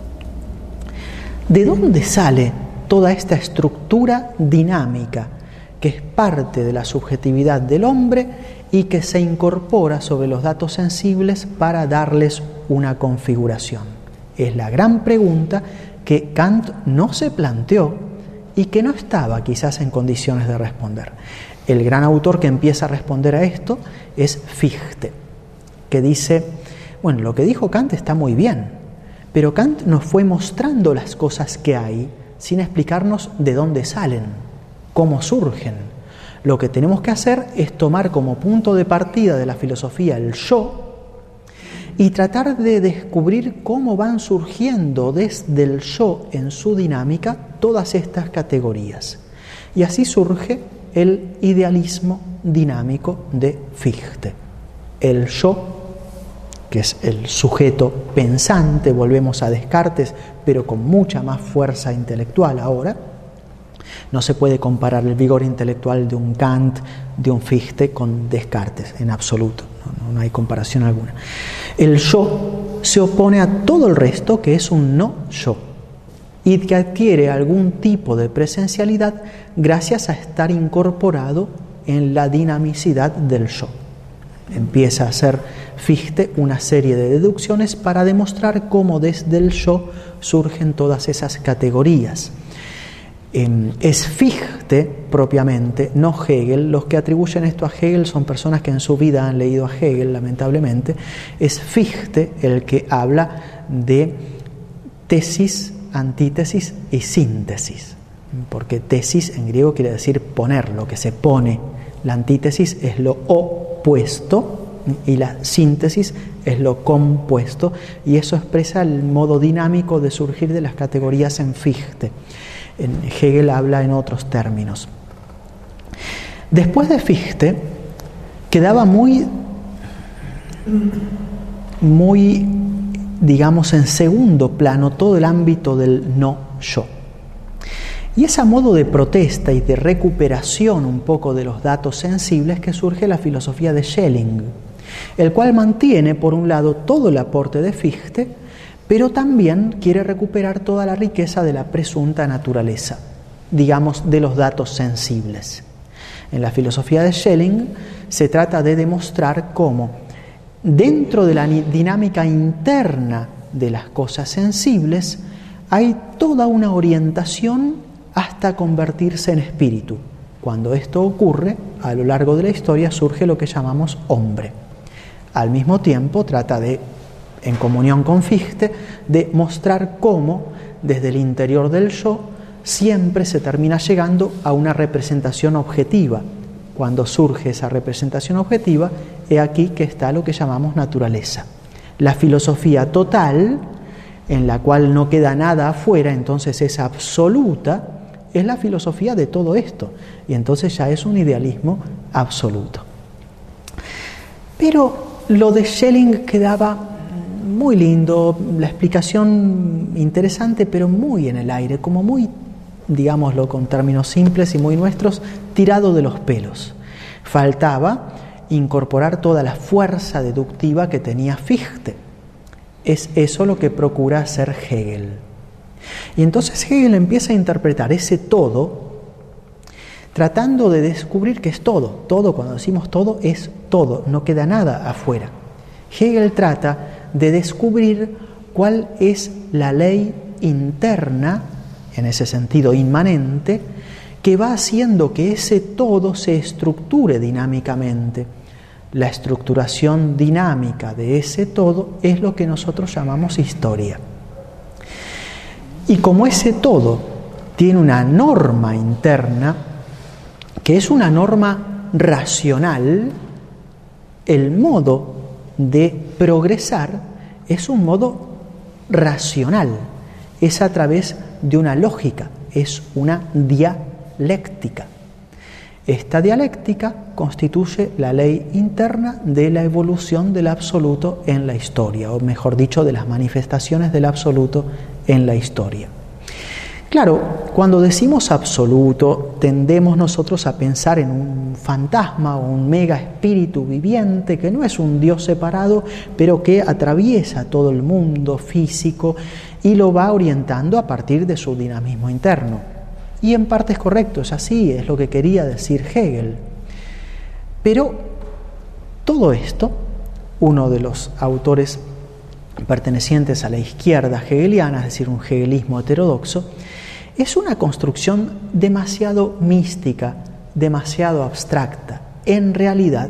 [SPEAKER 3] ¿De dónde sale toda esta estructura dinámica que es parte de la subjetividad del hombre y que se incorpora sobre los datos sensibles para darles una configuración? Es la gran pregunta que Kant no se planteó y que no estaba quizás en condiciones de responder. El gran autor que empieza a responder a esto es Fichte, que dice, bueno, lo que dijo Kant está muy bien, pero Kant nos fue mostrando las cosas que hay sin explicarnos de dónde salen, cómo surgen. Lo que tenemos que hacer es tomar como punto de partida de la filosofía el yo y tratar de descubrir cómo van surgiendo desde el yo en su dinámica todas estas categorías. Y así surge el idealismo dinámico de Fichte. El yo, que es el sujeto pensante, volvemos a Descartes, pero con mucha más fuerza intelectual ahora. No se puede comparar el vigor intelectual de un Kant, de un Fichte con Descartes, en absoluto, no hay comparación alguna. El yo se opone a todo el resto, que es un no yo, y que adquiere algún tipo de presencialidad gracias a estar incorporado en la dinamicidad del yo. Empieza a hacer Fichte una serie de deducciones para demostrar cómo desde el yo surgen todas esas categorías. Es Fichte propiamente, no Hegel. Los que atribuyen esto a Hegel son personas que en su vida han leído a Hegel, lamentablemente. Es Fichte el que habla de tesis, antítesis y síntesis, porque tesis en griego quiere decir poner, lo que se pone. La antítesis es lo opuesto y la síntesis es lo compuesto, y eso expresa el modo dinámico de surgir de las categorías en Fichte. Hegel habla en otros términos. Después de Fichte quedaba muy, digamos, en segundo plano todo el ámbito del no yo. Y es a modo de protesta y de recuperación un poco de los datos sensibles que surge la filosofía de Schelling, el cual mantiene por un lado todo el aporte de Fichte, pero también quiere recuperar toda la riqueza de la presunta naturaleza, digamos, de los datos sensibles. En la filosofía de Schelling se trata de demostrar cómo, dentro de la dinámica interna de las cosas sensibles, hay toda una orientación hasta convertirse en espíritu. Cuando esto ocurre, a lo largo de la historia surge lo que llamamos hombre. Al mismo tiempo trata de, en comunión con Fichte, de mostrar cómo desde el interior del yo siempre se termina llegando a una representación objetiva. Cuando surge esa representación objetiva, he aquí que está lo que llamamos naturaleza. La filosofía total, en la cual no queda nada afuera, entonces es absoluta, es la filosofía de todo esto, y entonces ya es un idealismo absoluto. Pero lo de Schelling quedaba muy lindo, la explicación interesante, pero muy en el aire, como muy, digámoslo con términos simples y muy nuestros, tirado de los pelos. Faltaba incorporar toda la fuerza deductiva que tenía Fichte. Es eso lo que procura hacer Hegel. Y entonces Hegel empieza a interpretar ese todo, tratando de descubrir que es todo. Todo, cuando decimos todo, es todo, no queda nada afuera. Hegel trata de descubrir cuál es la ley interna, en ese sentido inmanente, que va haciendo que ese todo se estructure dinámicamente. La estructuración dinámica de ese todo es lo que nosotros llamamos historia. Y como ese todo tiene una norma interna, que es una norma racional, el modo de progresar es un modo racional, es a través de una lógica, es una dialéctica. Esta dialéctica constituye la ley interna de la evolución del absoluto en la historia, o mejor dicho, de las manifestaciones del absoluto en la historia. Claro, cuando decimos absoluto, tendemos nosotros a pensar en un fantasma o un mega espíritu viviente que no es un Dios separado, pero que atraviesa todo el mundo físico y lo va orientando a partir de su dinamismo interno. Y en parte es correcto, es así, es lo que quería decir Hegel. Pero todo esto, uno de los autores pertenecientes a la izquierda hegeliana, es decir, un hegelismo heterodoxo, es una construcción demasiado mística, demasiado abstracta. En realidad,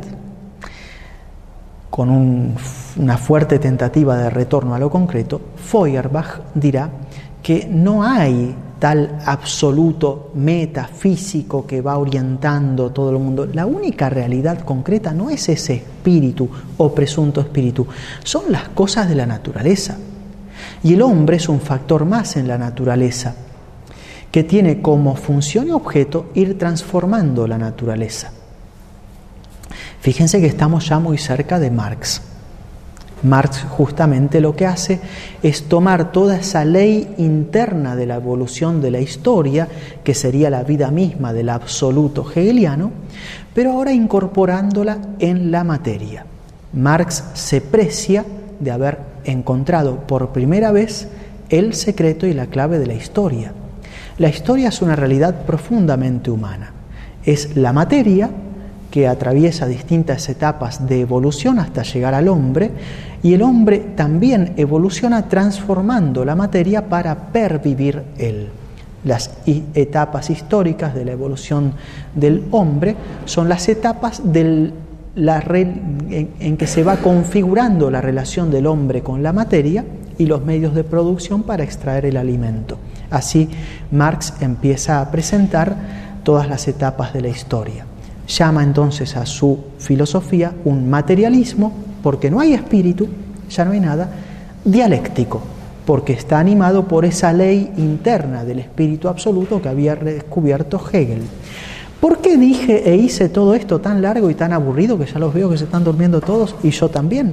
[SPEAKER 3] con una fuerte tentativa de retorno a lo concreto, Feuerbach dirá que no hay tal absoluto metafísico que va orientando todo el mundo. La única realidad concreta no es ese espíritu o presunto espíritu, son las cosas de la naturaleza. Y el hombre es un factor más en la naturaleza, que tiene como función y objeto ir transformando la naturaleza. Fíjense que estamos ya muy cerca de Marx. Marx justamente lo que hace es tomar toda esa ley interna de la evolución de la historia, que sería la vida misma del absoluto hegeliano, pero ahora incorporándola en la materia. Marx se precia de haber encontrado por primera vez el secreto y la clave de la historia. La historia es una realidad profundamente humana. Es la materia que atraviesa distintas etapas de evolución hasta llegar al hombre, y el hombre también evoluciona transformando la materia para pervivir él. Las etapas históricas de la evolución del hombre son las etapas en que se va configurando la relación del hombre con la materia y los medios de producción para extraer el alimento. Así, Marx empieza a presentar todas las etapas de la historia. Llama entonces a su filosofía un materialismo, porque no hay espíritu, ya no hay nada, dialéctico, porque está animado por esa ley interna del espíritu absoluto que había descubierto Hegel. ¿Por qué dije e hice todo esto tan largo y tan aburrido, que ya los veo que se están durmiendo todos, y yo también?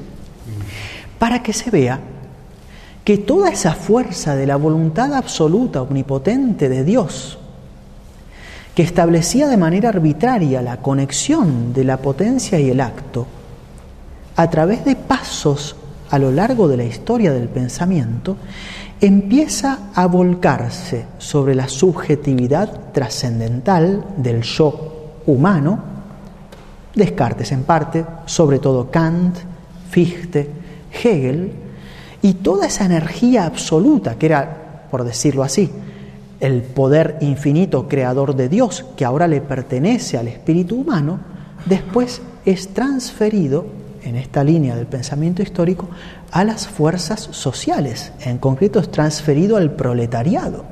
[SPEAKER 3] Para que se vea que toda esa fuerza de la voluntad absoluta, omnipotente de Dios, que establecía de manera arbitraria la conexión de la potencia y el acto, a través de pasos a lo largo de la historia del pensamiento, empieza a volcarse sobre la subjetividad trascendental del yo humano, Descartes en parte, sobre todo Kant, Fichte, Hegel, y toda esa energía absoluta que era, por decirlo así, el poder infinito creador de Dios, que ahora le pertenece al espíritu humano, después es transferido, en esta línea del pensamiento histórico, a las fuerzas sociales. En concreto es transferido al proletariado.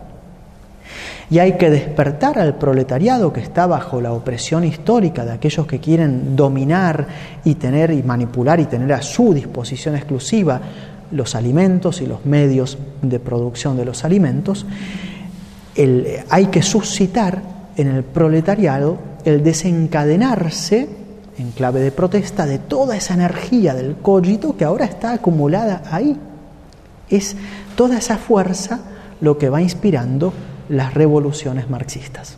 [SPEAKER 3] Y hay que despertar al proletariado, que está bajo la opresión histórica de aquellos que quieren dominar y tener y manipular y tener a su disposición exclusiva los alimentos y los medios de producción de los alimentos. Hay que suscitar en el proletariado el desencadenarse en clave de protesta de toda esa energía del cogito que ahora está acumulada ahí. Es toda esa fuerza lo que va inspirando las revoluciones marxistas.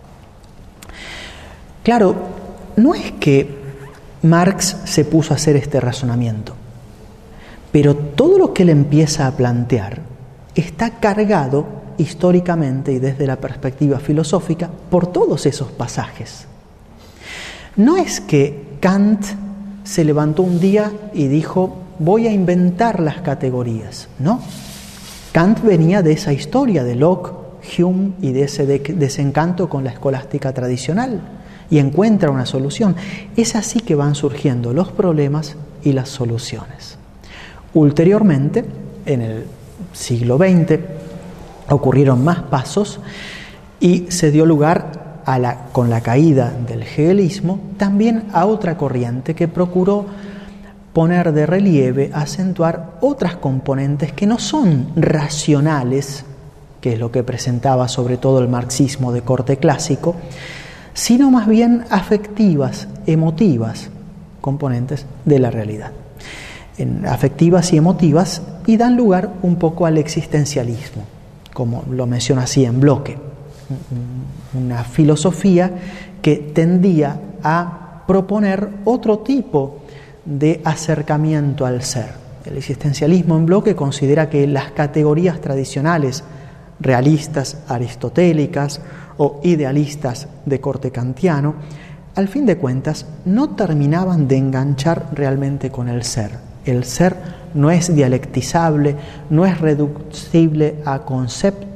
[SPEAKER 3] Claro, no es que Marx se puso a hacer este razonamiento, pero todo lo que él empieza a plantear está cargado históricamente y desde la perspectiva filosófica por todos esos pasajes. No es que Kant se levantó un día y dijo, voy a inventar las categorías, no. Kant venía de esa historia de Locke, Hume y de ese desencanto con la escolástica tradicional y encuentra una solución. Es así que van surgiendo los problemas y las soluciones. Ulteriormente, en el siglo XX, ocurrieron más pasos y se dio lugar con la caída del hegelismo también a otra corriente que procuró poner de relieve, acentuar otras componentes que no son racionales, que es lo que presentaba sobre todo el marxismo de corte clásico, sino más bien afectivas, emotivas, componentes de la realidad. Afectivas y emotivas, y dan lugar un poco al existencialismo, como lo menciona así en bloque. Una filosofía que tendía a proponer otro tipo de acercamiento al ser. El existencialismo en bloque considera que las categorías tradicionales, realistas, aristotélicas o idealistas de corte kantiano, al fin de cuentas no terminaban de enganchar realmente con el ser. El ser no es dialectizable, no es reducible a concepto,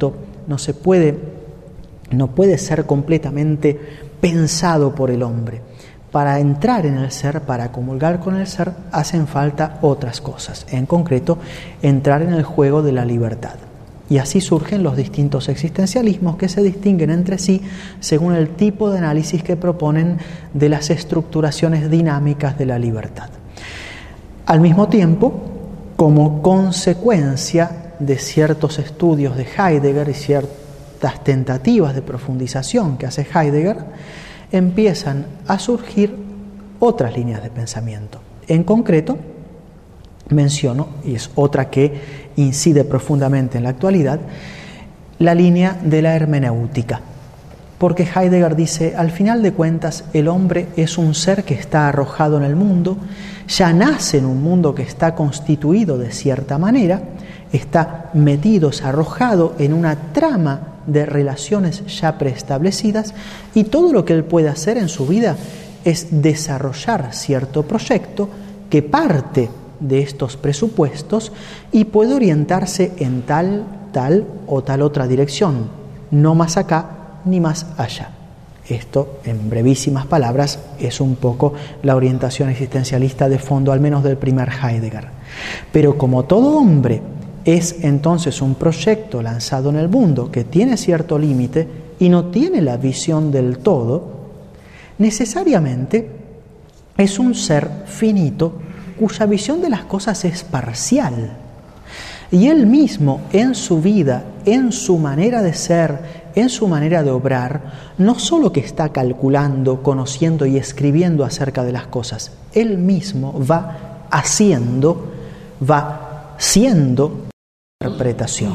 [SPEAKER 3] no puede ser completamente pensado por el hombre. Para entrar en el ser, para comulgar con el ser, hacen falta otras cosas. En concreto, entrar en el juego de la libertad. Y así surgen los distintos existencialismos que se distinguen entre sí según el tipo de análisis que proponen de las estructuraciones dinámicas de la libertad. Al mismo tiempo, como consecuencia de ciertos estudios de Heidegger y ciertas tentativas de profundización que hace Heidegger, empiezan a surgir otras líneas de pensamiento. En concreto, menciono, y es otra que incide profundamente en la actualidad, la línea de la hermenéutica. Porque Heidegger dice, al final de cuentas, el hombre es un ser que está arrojado en el mundo, ya nace en un mundo que está constituido de cierta manera, está metido, es arrojado en una trama de relaciones ya preestablecidas, y todo lo que él puede hacer en su vida es desarrollar cierto proyecto que parte de estos presupuestos y puede orientarse en tal o tal otra dirección, no más acá ni más allá. Esto, en brevísimas palabras, es un poco la orientación existencialista de fondo, al menos del primer Heidegger. Pero como todo hombre es entonces un proyecto lanzado en el mundo que tiene cierto límite y no tiene la visión del todo, necesariamente es un ser finito cuya visión de las cosas es parcial. Y él mismo, en su vida, en su manera de ser, en su manera de obrar, no solo que está calculando, conociendo y escribiendo acerca de las cosas, él mismo va haciendo, va siendo interpretación.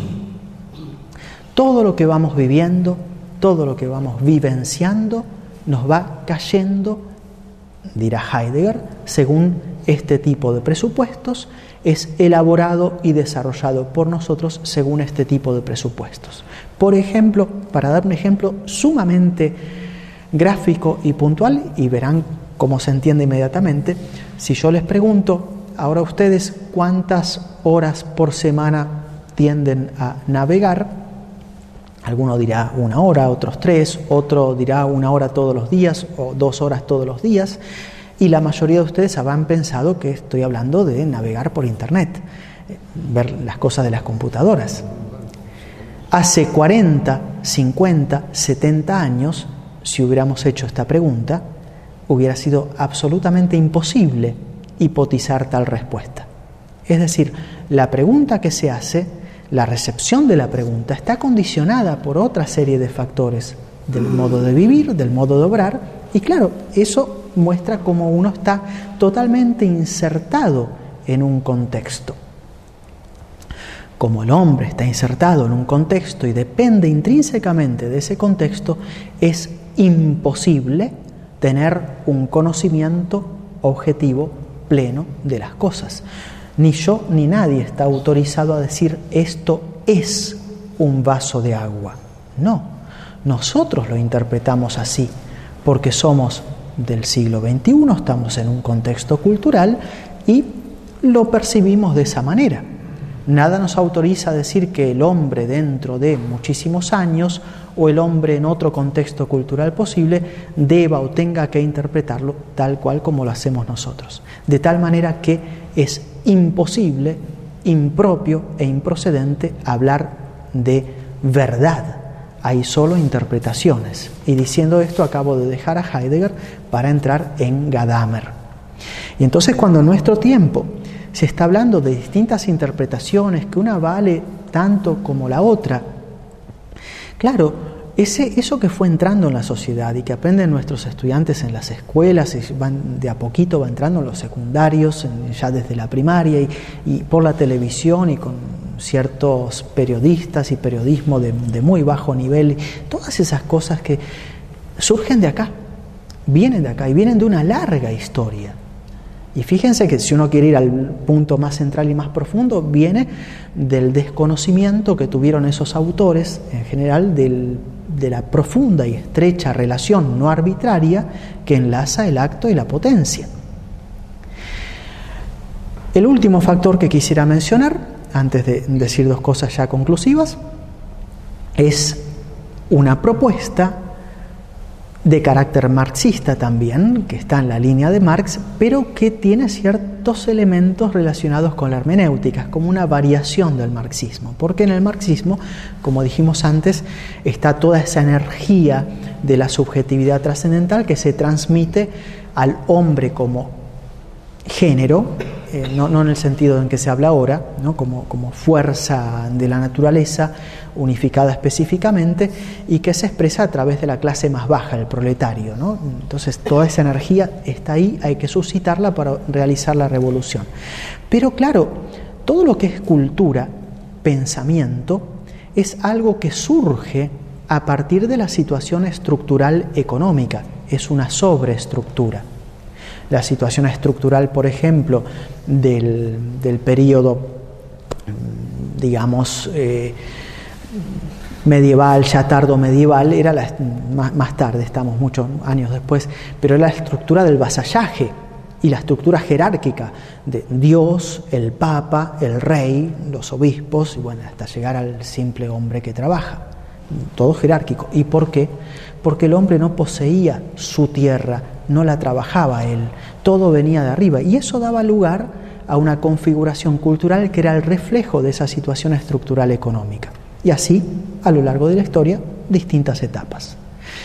[SPEAKER 3] Todo lo que vamos viviendo, todo lo que vamos vivenciando, nos va cayendo, dirá Heidegger, según este tipo de presupuestos, es elaborado y desarrollado por nosotros según este tipo de presupuestos. Por ejemplo, para dar un ejemplo sumamente gráfico y puntual, y verán cómo se entiende inmediatamente, si yo les pregunto ahora a ustedes cuántas horas por semana tienden a navegar, alguno dirá 1 hora, otros 3, otro dirá 1 hora todos los días o 2 horas todos los días, y la mayoría de ustedes habrán pensado que estoy hablando de navegar por internet, ver las cosas de las computadoras. Hace 40, 50, 70 años, si hubiéramos hecho esta pregunta, hubiera sido absolutamente imposible hipotizar tal respuesta. Es decir, la pregunta que se hace, la recepción de la pregunta, está condicionada por otra serie de factores, del modo de vivir, del modo de obrar, y claro, eso muestra cómo uno está totalmente insertado en un contexto. Como el hombre está insertado en un contexto y depende intrínsecamente de ese contexto, es imposible tener un conocimiento objetivo pleno de las cosas. Ni yo ni nadie está autorizado a decir esto es un vaso de agua. No, nosotros lo interpretamos así, porque somos del siglo XXI, estamos en un contexto cultural y lo percibimos de esa manera. Nada nos autoriza a decir que el hombre dentro de muchísimos años o el hombre en otro contexto cultural posible deba o tenga que interpretarlo tal cual como lo hacemos nosotros. De tal manera que es imposible, impropio e improcedente hablar de verdad. Hay solo interpretaciones. Y diciendo esto acabo de dejar a Heidegger para entrar en Gadamer. Y entonces cuando en nuestro tiempo se está hablando de distintas interpretaciones, que una vale tanto como la otra, claro, eso que fue entrando en la sociedad y que aprenden nuestros estudiantes en las escuelas y van de a poquito va entrando en los secundarios, ya desde la primaria y por la televisión y con ciertos periodistas y periodismo de muy bajo nivel, todas esas cosas que surgen de acá, vienen de acá y vienen de una larga historia. Y fíjense que si uno quiere ir al punto más central y más profundo, viene del desconocimiento que tuvieron esos autores, en general de la profunda y estrecha relación no arbitraria que enlaza el acto y la potencia. El último factor que quisiera mencionar, antes de decir 2 cosas ya conclusivas, es una propuesta de carácter marxista también, que está en la línea de Marx, pero que tiene ciertos elementos relacionados con la hermenéutica, como una variación del marxismo, porque en el marxismo, como dijimos antes, está toda esa energía de la subjetividad trascendental que se transmite al hombre como género, no en el sentido en que se habla ahora, ¿no? como fuerza de la naturaleza unificada específicamente, y que se expresa a través de la clase más baja, el proletario, ¿no? Entonces toda esa energía está ahí, hay que suscitarla para realizar la revolución. Pero claro, todo lo que es cultura, pensamiento, es algo que surge a partir de la situación estructural económica, es una sobreestructura. La situación estructural, por ejemplo, del periodo, digamos, medieval, ya tardo medieval, era más tarde, estamos muchos años después, pero era la estructura del vasallaje y la estructura jerárquica de Dios, el Papa, el Rey, los obispos, y bueno, hasta llegar al simple hombre que trabaja. Todo jerárquico. ¿Y por qué? Porque el hombre no poseía su tierra, no la trabajaba él, todo venía de arriba, y eso daba lugar a una configuración cultural que era el reflejo de esa situación estructural económica. Y así, a lo largo de la historia, distintas etapas.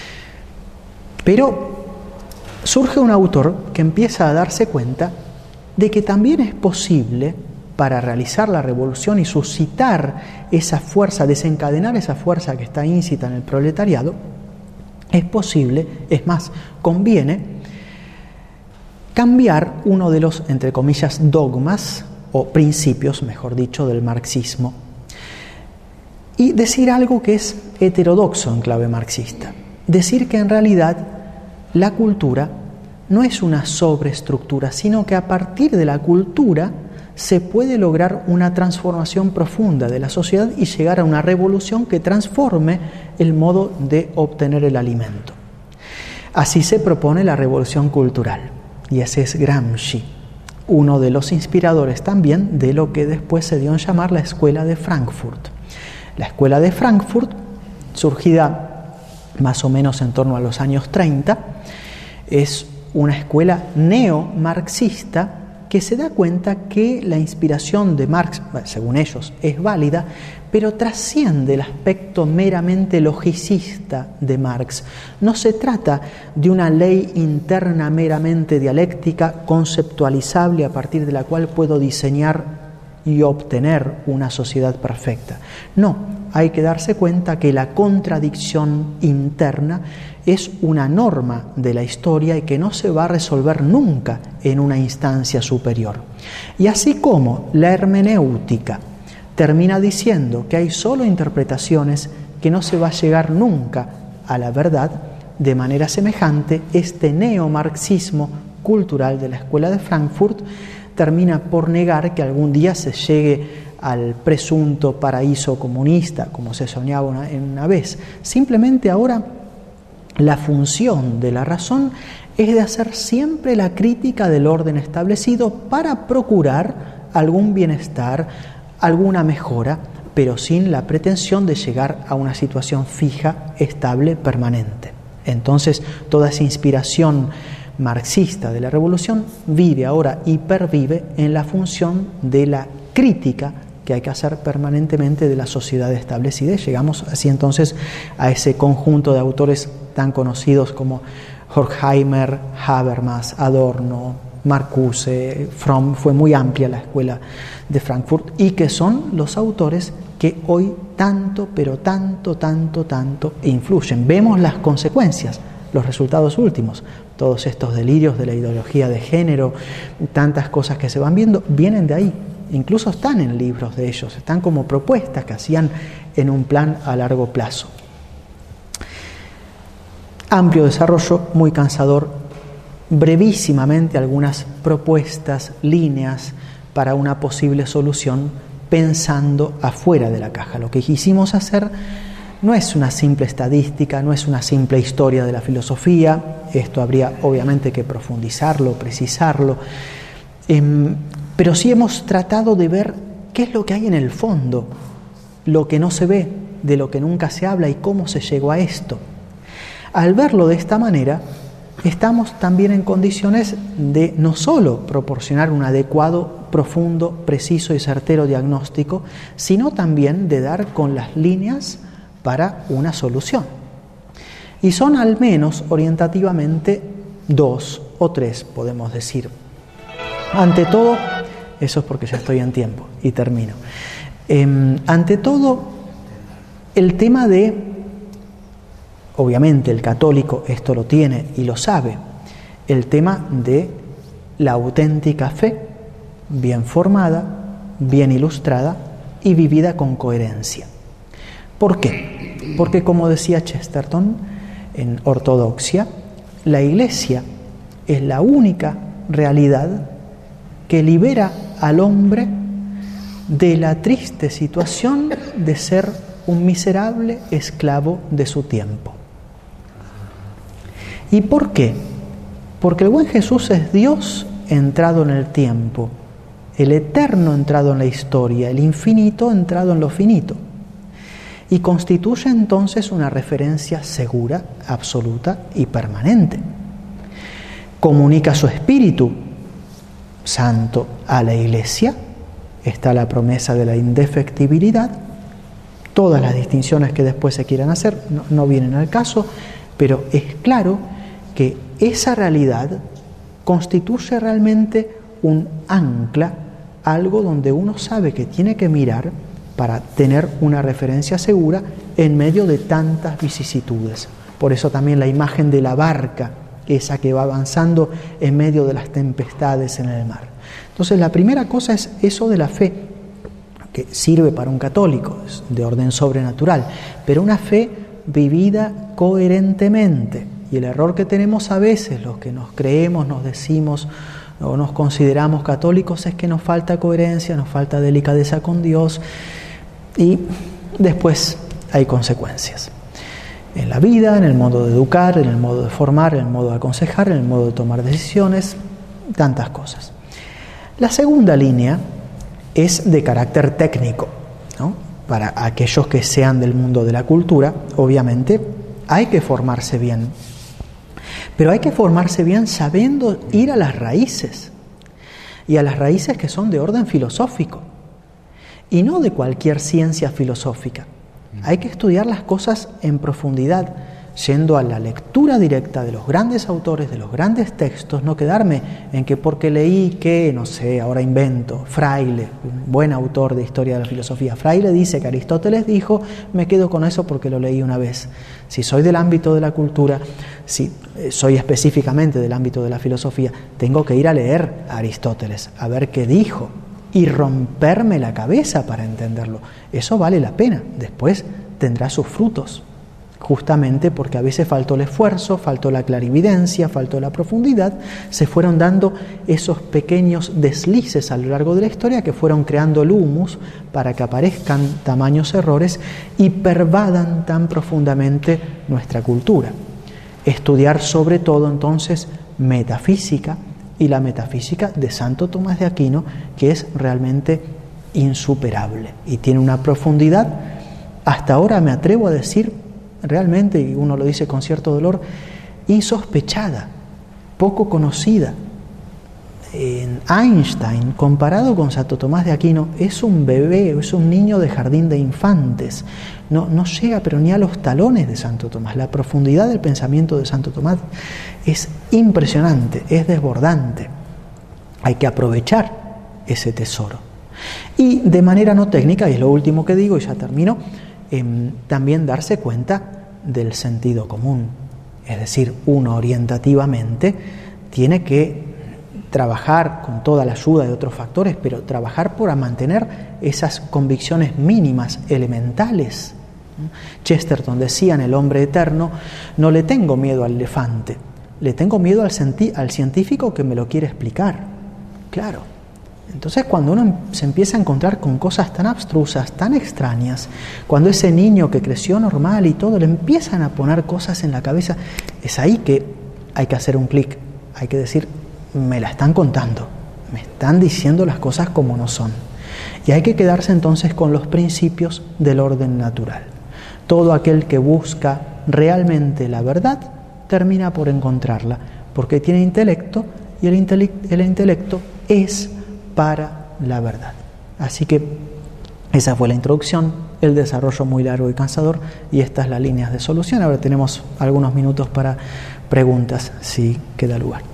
[SPEAKER 3] Pero surge un autor que empieza a darse cuenta de que también es posible, para realizar la revolución y suscitar esa fuerza, desencadenar esa fuerza que está íncita en el proletariado, es posible, es más, conviene cambiar uno de los, entre comillas, dogmas o principios, mejor dicho, del marxismo, y decir algo que es heterodoxo en clave marxista. Decir que en realidad la cultura no es una sobreestructura, sino que a partir de la cultura se puede lograr una transformación profunda de la sociedad y llegar a una revolución que transforme el modo de obtener el alimento. Así se propone la revolución cultural, y ese es Gramsci, uno de los inspiradores también de lo que después se dio en llamar la Escuela de Frankfurt. La Escuela de Frankfurt, surgida más o menos en torno a los años 30, es una escuela neomarxista que se da cuenta que la inspiración de Marx, según ellos, es válida, pero trasciende el aspecto meramente logicista de Marx. No se trata de una ley interna meramente dialéctica, conceptualizable, a partir de la cual puedo diseñar y obtener una sociedad perfecta. No, hay que darse cuenta que la contradicción interna es una norma de la historia y que no se va a resolver nunca en una instancia superior. Y así como la hermenéutica termina diciendo que hay solo interpretaciones, que no se va a llegar nunca a la verdad, de manera semejante, este neomarxismo cultural de la Escuela de Frankfurt termina por negar que algún día se llegue al presunto paraíso comunista, como se soñaba una vez. Simplemente ahora la función de la razón es de hacer siempre la crítica del orden establecido para procurar algún bienestar, alguna mejora, pero sin la pretensión de llegar a una situación fija, estable, permanente. Entonces, toda esa inspiración marxista de la revolución vive ahora y pervive en la función de la crítica que hay que hacer permanentemente de la sociedad establecida, y llegamos así entonces a ese conjunto de autores tan conocidos como Horkheimer, Habermas, Adorno, Marcuse, Fromm. Fue muy amplia la Escuela de Frankfurt, y que son los autores que hoy tanto, pero tanto influyen. Vemos las consecuencias, los resultados últimos. Todos estos delirios de la ideología de género, tantas cosas que se van viendo, vienen de ahí. Incluso están en libros de ellos, están como propuestas que hacían en un plan a largo plazo. Amplio desarrollo, muy cansador. Brevísimamente algunas propuestas, líneas para una posible solución, pensando afuera de la caja. Lo que quisimos hacer no es una simple estadística, no es una simple historia de la filosofía. Esto habría obviamente que profundizarlo, precisarlo, pero sí hemos tratado de ver qué es lo que hay en el fondo, lo que no se ve, de lo que nunca se habla y cómo se llegó a esto. Al verlo de esta manera, estamos también en condiciones de no solo proporcionar un adecuado, profundo, preciso y certero diagnóstico, sino también de dar con las líneas para una solución. Y son al menos orientativamente 2 o 3, podemos decir. Ante todo, eso es porque ya estoy en tiempo y termino. Ante todo, el tema de, obviamente el católico esto lo tiene y lo sabe, el tema de la auténtica fe, bien formada, bien ilustrada y vivida con coherencia. ¿Por qué? Porque, como decía Chesterton, en Ortodoxia, la Iglesia es la única realidad que libera al hombre de la triste situación de ser un miserable esclavo de su tiempo. ¿Y por qué? Porque el buen Jesús es Dios entrado en el tiempo, el eterno entrado en la historia, el infinito entrado en lo finito, y constituye entonces una referencia segura, absoluta y permanente. Comunica su Espíritu Santo a la Iglesia, está la promesa de la indefectibilidad, todas las distinciones que después se quieran hacer no vienen al caso, pero es claro que esa realidad constituye realmente un ancla, algo donde uno sabe que tiene que mirar para tener una referencia segura en medio de tantas vicisitudes. Por eso también la imagen de la barca, esa que va avanzando en medio de las tempestades en el mar. Entonces la primera cosa es eso de la fe, que sirve para un católico, es de orden sobrenatural, pero una fe vivida coherentemente. Y el error que tenemos a veces, los que nos creemos, nos decimos o nos consideramos católicos, es que nos falta coherencia, nos falta delicadeza con Dios, y después hay consecuencias. En la vida, en el modo de educar, en el modo de formar, en el modo de aconsejar, en el modo de tomar decisiones, tantas cosas. La segunda línea es de carácter técnico, ¿no? Para aquellos que sean del mundo de la cultura, obviamente hay que formarse bien. Pero hay que formarse bien sabiendo ir a las raíces, y a las raíces que son de orden filosófico, y no de cualquier ciencia filosófica. Hay que estudiar las cosas en profundidad, yendo a la lectura directa de los grandes autores, de los grandes textos, no quedarme en que porque leí que, no sé, ahora invento, Fraile, un buen autor de historia de la filosofía, Fraile dice que Aristóteles dijo, me quedo con eso porque lo leí una vez. Si soy del ámbito de la cultura, si soy específicamente del ámbito de la filosofía, tengo que ir a leer a Aristóteles, a ver qué dijo, y romperme la cabeza para entenderlo. Eso vale la pena, después tendrá sus frutos, justamente porque a veces faltó el esfuerzo, faltó la clarividencia, faltó la profundidad, se fueron dando esos pequeños deslices a lo largo de la historia que fueron creando el humus para que aparezcan tamaños errores y pervadan tan profundamente nuestra cultura. Estudiar sobre todo entonces metafísica, y la metafísica de Santo Tomás de Aquino, que es realmente insuperable y tiene una profundidad, hasta ahora me atrevo a decir, realmente, y uno lo dice con cierto dolor, insospechada, poco conocida. En Einstein, comparado con Santo Tomás de Aquino, es un bebé, es un niño de jardín de infantes, no llega pero ni a los talones de Santo Tomás. La profundidad del pensamiento de Santo Tomás es impresionante, es desbordante. Hay que aprovechar ese tesoro. Y de manera no técnica, y es lo último que digo y ya termino, también darse cuenta del sentido común. Es decir, uno orientativamente tiene que trabajar con toda la ayuda de otros factores, pero trabajar por mantener esas convicciones mínimas, elementales. Chesterton decía en El hombre eterno, no le tengo miedo al elefante, le tengo miedo al científico que me lo quiere explicar. Claro. Entonces cuando uno se empieza a encontrar con cosas tan abstrusas, tan extrañas, cuando ese niño que creció normal y todo, le empiezan a poner cosas en la cabeza, es ahí que hay que hacer un clic, hay que decir, me la están contando, me están diciendo las cosas como no son. Y hay que quedarse entonces con los principios del orden natural. Todo aquel que busca realmente la verdad termina por encontrarla, porque tiene intelecto y el intelecto es para la verdad. Así que esa fue la introducción, el desarrollo muy largo y cansador, y estas las líneas de solución. Ahora tenemos algunos minutos para preguntas, si queda lugar.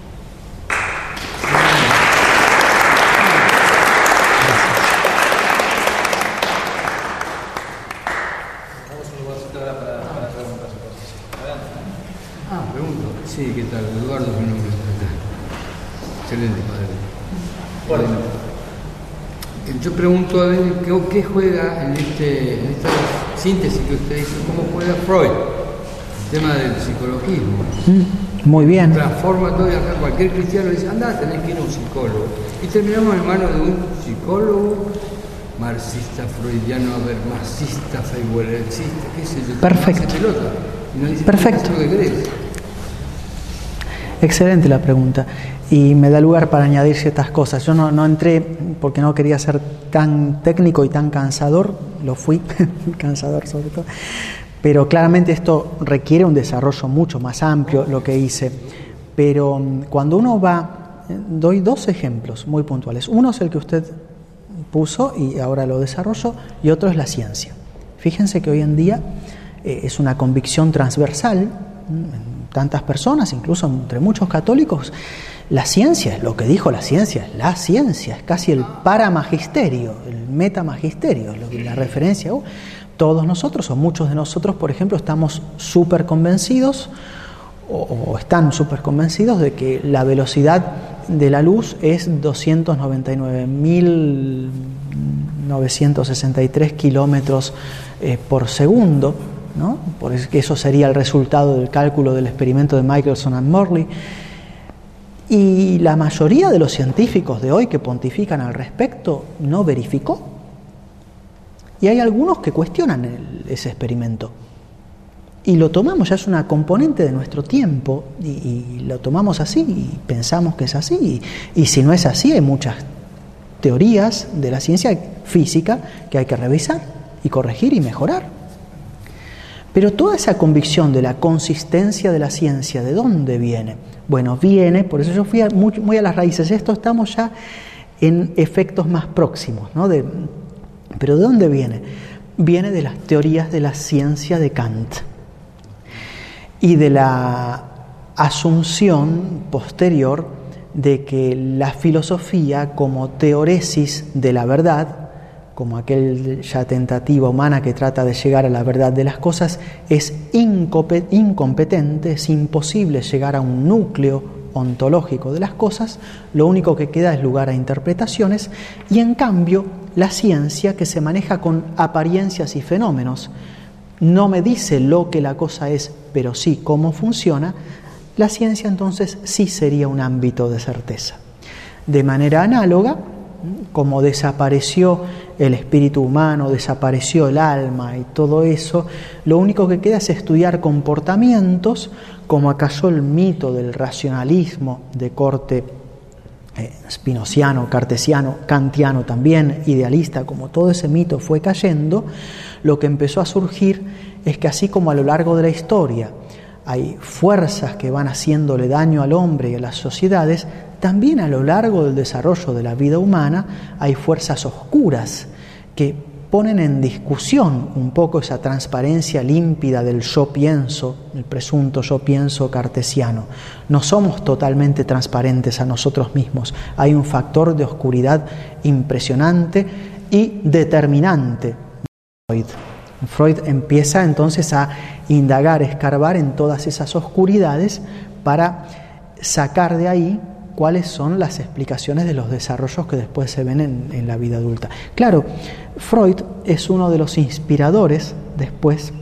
[SPEAKER 2] Sí, ¿qué tal? Eduardo, mi nombre. Excelente, padre. Bueno, yo pregunto a ver qué juega en esta síntesis que usted hizo, cómo juega Freud, el tema del psicologismo.
[SPEAKER 3] Muy bien.
[SPEAKER 2] Transforma todo y acá cualquier cristiano dice, anda, tenés que ir a un psicólogo. Y terminamos en manos de un psicólogo marxista, freudiano, marxista, feiwellerista, qué sé yo.
[SPEAKER 3] Perfecto.
[SPEAKER 2] Pelota, y nos dice,
[SPEAKER 3] perfecto.
[SPEAKER 2] ¿qué crees?
[SPEAKER 3] Excelente la pregunta, y me da lugar para añadir ciertas cosas. Yo no entré porque no quería ser tan técnico y tan cansador, lo fui, cansador sobre todo, pero claramente esto requiere un desarrollo mucho más amplio, lo que hice. Pero cuando uno va, doy dos ejemplos muy puntuales. Uno es el que usted puso y ahora lo desarrollo, y otro es la ciencia. Fíjense que hoy en día es una convicción transversal, tantas personas, incluso entre muchos católicos, la ciencia es lo que dijo la ciencia, es casi el paramagisterio, el metamagisterio, la referencia. Todos nosotros, o muchos de nosotros, por ejemplo, estamos súper convencidos, o están súper convencidos de que la velocidad de la luz es 299.963 kilómetros por segundo, ¿no? Por eso sería el resultado del cálculo del experimento de Michelson and Morley. Y la mayoría de los científicos de hoy que pontifican al respecto no verificó. Y hay algunos que cuestionan ese experimento. Y lo tomamos, ya es una componente de nuestro tiempo, y lo tomamos así, y pensamos que es así. Y si no es así, hay muchas teorías de la ciencia física que hay que revisar y corregir y mejorar. Pero toda esa convicción de la consistencia de la ciencia, ¿de dónde viene? Bueno, viene, por eso yo fui muy a las raíces. Esto estamos ya en efectos más próximos, ¿no? Pero ¿de dónde viene? Viene de las teorías de la ciencia de Kant y de la asunción posterior de que la filosofía, como teoresis de la verdad, como aquella tentativa humana que trata de llegar a la verdad de las cosas, es incompetente, es imposible llegar a un núcleo ontológico de las cosas, lo único que queda es lugar a interpretaciones, y en cambio la ciencia, que se maneja con apariencias y fenómenos, no me dice lo que la cosa es, pero sí cómo funciona. La ciencia entonces sí sería un ámbito de certeza. De manera análoga, como desapareció el espíritu humano, desapareció el alma y todo eso, lo único que queda es estudiar comportamientos, como acaso el mito del racionalismo de corte spinociano, cartesiano, kantiano también, idealista, como todo ese mito fue cayendo. Lo que empezó a surgir es que, así como a lo largo de la historia hay fuerzas que van haciéndole daño al hombre y a las sociedades, también a lo largo del desarrollo de la vida humana hay fuerzas oscuras que ponen en discusión un poco esa transparencia límpida del yo pienso, el presunto yo pienso cartesiano. No somos totalmente transparentes a nosotros mismos. Hay un factor de oscuridad impresionante y determinante. Freud empieza entonces a indagar, escarbar en todas esas oscuridades para sacar de ahí cuáles son las explicaciones de los desarrollos que después se ven en la vida adulta. Claro, Freud es uno de los inspiradores después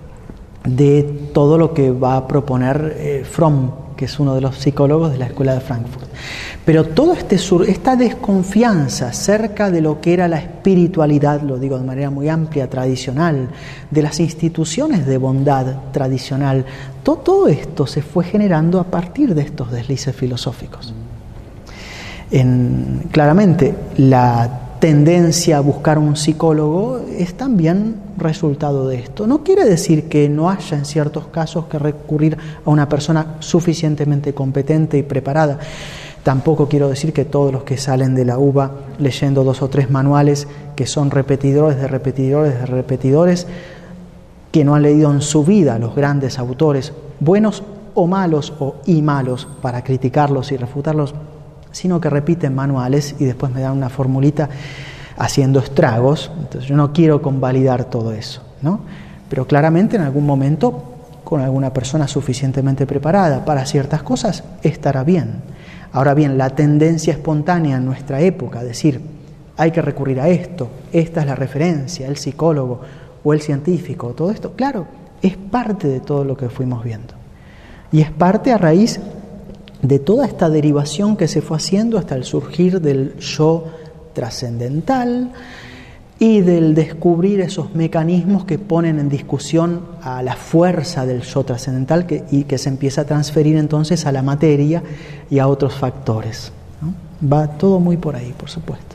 [SPEAKER 3] de todo lo que va a proponer Fromm, que es uno de los psicólogos de la Escuela de Frankfurt. Pero todo esta desconfianza acerca de lo que era la espiritualidad, lo digo de manera muy amplia, tradicional, de las instituciones de bondad tradicional, todo esto se fue generando a partir de estos deslices filosóficos. Claramente, la tendencia a buscar un psicólogo es también resultado de esto. No quiere decir que no haya en ciertos casos que recurrir a una persona suficientemente competente y preparada. Tampoco quiero decir que todos los que salen de la UBA leyendo 2 o 3 manuales que son repetidores de repetidores de repetidores, que no han leído en su vida los grandes autores, buenos o malos y malos, para criticarlos y refutarlos, sino que repiten manuales y después me dan una formulita haciendo estragos. Entonces yo no quiero convalidar todo eso, ¿no? Pero claramente en algún momento con alguna persona suficientemente preparada para ciertas cosas estará bien. Ahora bien, la tendencia espontánea en nuestra época, decir, hay que recurrir a esto, esta es la referencia, el psicólogo o el científico, todo esto, claro, es parte de todo lo que fuimos viendo. Y es parte a raíz de toda esta derivación que se fue haciendo hasta el surgir del yo trascendental y del descubrir esos mecanismos que ponen en discusión a la fuerza del yo trascendental y que se empieza a transferir entonces a la materia y a otros factores, ¿no? Va todo muy por ahí, por supuesto.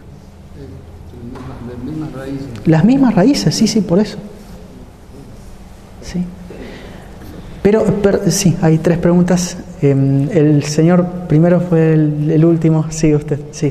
[SPEAKER 2] Las mismas raíces.
[SPEAKER 3] Las mismas raíces, sí, por eso. Sí. Pero sí, hay 3 preguntas. El señor primero fue el último. Sí, usted. Sí.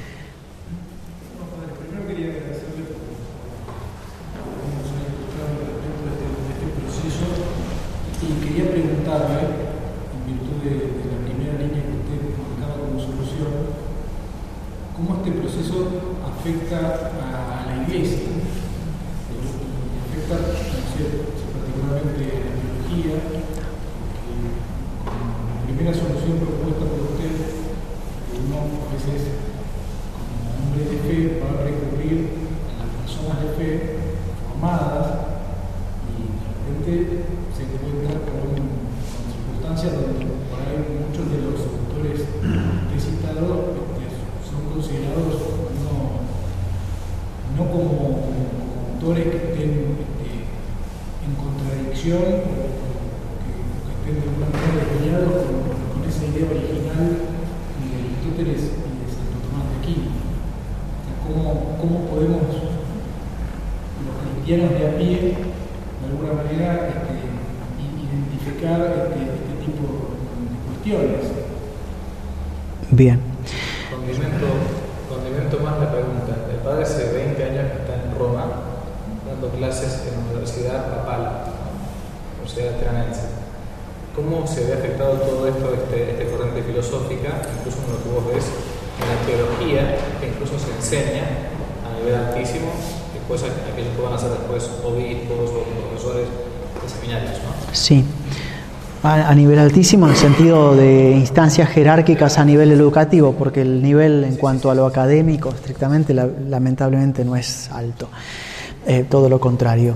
[SPEAKER 3] Bien.
[SPEAKER 1] Condimento más la pregunta. El padre hace 20 años que está en Roma dando clases en la Universidad Papal, Universidad Lateranense. ¿Cómo se ve afectado todo esto, esta corriente filosófica, incluso en lo que vos ves en la teología, que incluso se enseña a nivel altísimo, después aquellos que van a ser después obispos o profesores de seminarios, ¿no?
[SPEAKER 3] Sí. A nivel altísimo en el sentido de instancias jerárquicas a nivel educativo, porque el nivel en cuanto a lo académico estrictamente lamentablemente no es alto, todo lo contrario.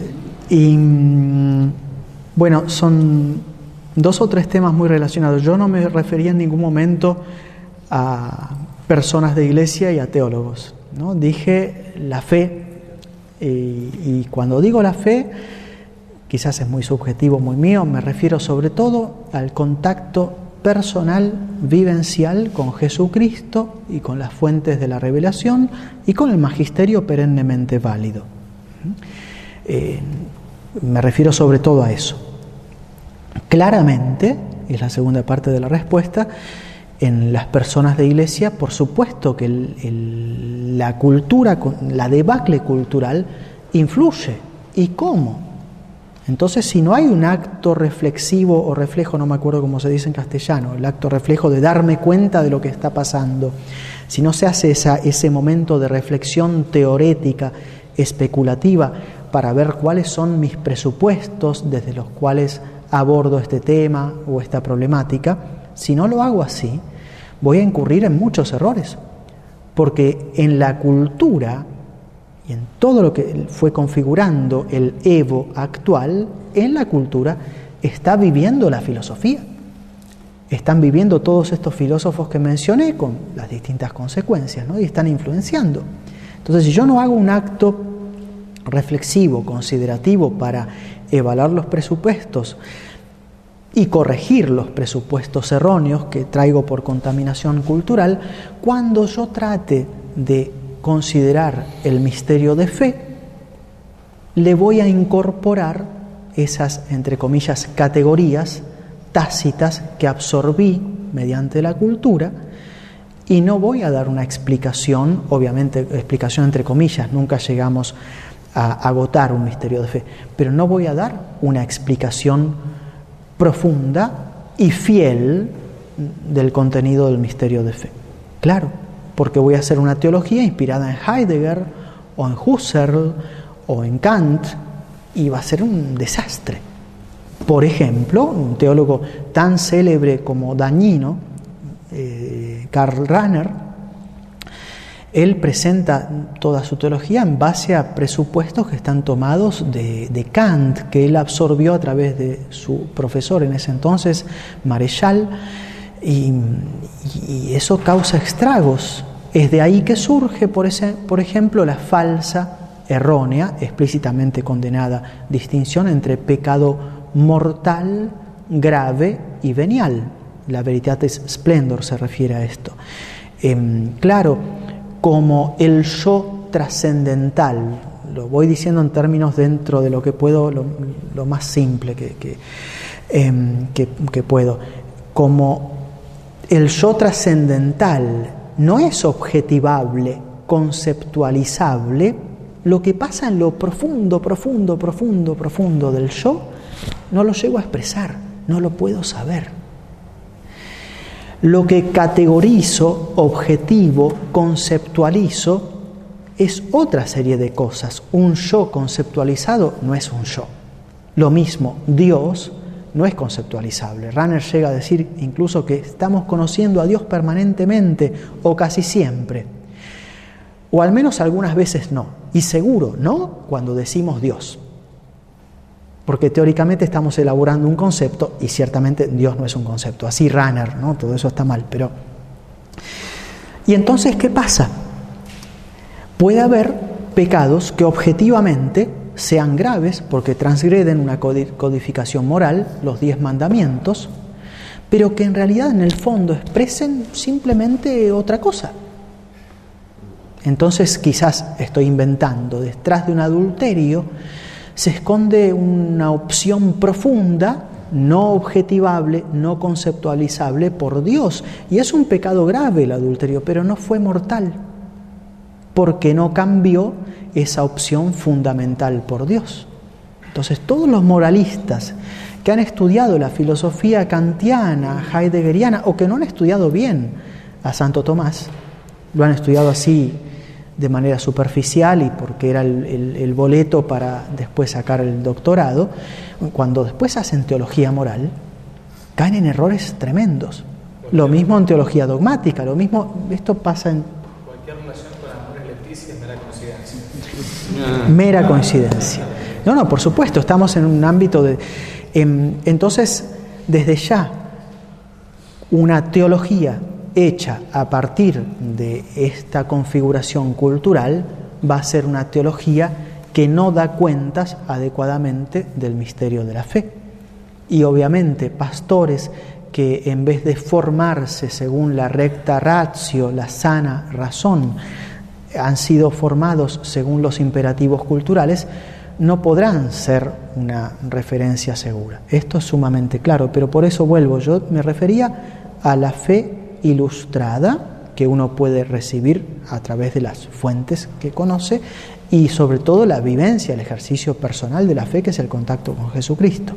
[SPEAKER 3] Bueno, son 2 o 3 temas muy relacionados. Yo no me refería en ningún momento a personas de iglesia y a teólogos, ¿no? Dije la fe, y cuando digo la fe, quizás es muy subjetivo, muy mío, me refiero sobre todo al contacto personal, vivencial con Jesucristo y con las fuentes de la revelación y con el magisterio perennemente válido. Me refiero sobre todo a eso. Claramente, y es la segunda parte de la respuesta, en las personas de iglesia, por supuesto que la cultura, la debacle cultural influye. ¿Y cómo? Entonces, si no hay un acto reflexivo o reflejo, no me acuerdo cómo se dice en castellano, el acto reflejo de darme cuenta de lo que está pasando, si no se hace ese momento de reflexión teorética, especulativa, para ver cuáles son mis presupuestos desde los cuales abordo este tema o esta problemática, si no lo hago así, voy a incurrir en muchos errores, porque en la cultura y en todo lo que fue configurando el Evo actual, en la cultura está viviendo la filosofía. Están viviendo todos estos filósofos que mencioné con las distintas consecuencias, ¿no? Y están influenciando. Entonces, si yo no hago un acto reflexivo, considerativo para evaluar los presupuestos y corregir los presupuestos erróneos que traigo por contaminación cultural, cuando yo trate de considerar el misterio de fe, le voy a incorporar esas, entre comillas, categorías tácitas que absorbí mediante la cultura, y no voy a dar una explicación, obviamente explicación entre comillas, nunca llegamos a agotar un misterio de fe, pero no voy a dar una explicación profunda y fiel del contenido del misterio de fe. Claro, porque voy a hacer una teología inspirada en Heidegger o en Husserl o en Kant, y va a ser un desastre. Por ejemplo, un teólogo tan célebre como Dagnino, Karl Rahner, él presenta toda su teología en base a presupuestos que están tomados de Kant, que él absorbió a través de su profesor en ese entonces, Marechal, y eso causa estragos. Es de ahí que surge, por ejemplo, la falsa, errónea, explícitamente condenada distinción entre pecado mortal, grave y venial. La Veritatis Splendor se refiere a esto. Claro, como el yo trascendental, lo voy diciendo en términos dentro de lo que puedo, lo más simple que puedo, como el yo trascendental no es objetivable, conceptualizable, lo que pasa en lo profundo del yo, no lo llego a expresar, no lo puedo saber. Lo que categorizo, objetivo, conceptualizo, es otra serie de cosas. Un yo conceptualizado no es un yo. Lo mismo, Dios no es conceptualizable. Rahner llega a decir incluso que estamos conociendo a Dios permanentemente o casi siempre. O al menos algunas veces no. Y seguro no cuando decimos Dios. Porque teóricamente estamos elaborando un concepto y ciertamente Dios no es un concepto. Así Rahner, ¿no? Todo eso está mal. Pero... ¿Y entonces qué pasa? Puede haber pecados que objetivamente sean graves porque transgreden una codificación moral, los 10 mandamientos, pero que en realidad en el fondo expresen simplemente otra cosa. Entonces quizás estoy inventando, detrás de un adulterio se esconde una opción profunda, no objetivable, no conceptualizable por Dios. Y es un pecado grave el adulterio, pero no fue mortal, porque no cambió esa opción fundamental por Dios. Entonces todos los moralistas que han estudiado la filosofía kantiana, heideggeriana, o que no han estudiado bien a Santo Tomás, lo han estudiado así de manera superficial y porque era el boleto para después sacar el doctorado, cuando después hacen teología moral, caen en errores tremendos. Lo mismo en teología dogmática, lo mismo, esto pasa en...
[SPEAKER 1] Cualquier relación con amor y Leticia es mera coincidencia.
[SPEAKER 3] Mera coincidencia. No, por supuesto, estamos en un ámbito de... entonces, desde ya, una teología hecha a partir de esta configuración cultural va a ser una teología que no da cuentas adecuadamente del misterio de la fe. Y obviamente pastores que en vez de formarse según la recta ratio, la sana razón, han sido formados según los imperativos culturales, no podrán ser una referencia segura. Esto es sumamente claro, pero por eso vuelvo, yo me refería a la fe ilustrada que uno puede recibir a través de las fuentes que conoce y sobre todo la vivencia, el ejercicio personal de la fe, que es el contacto con Jesucristo.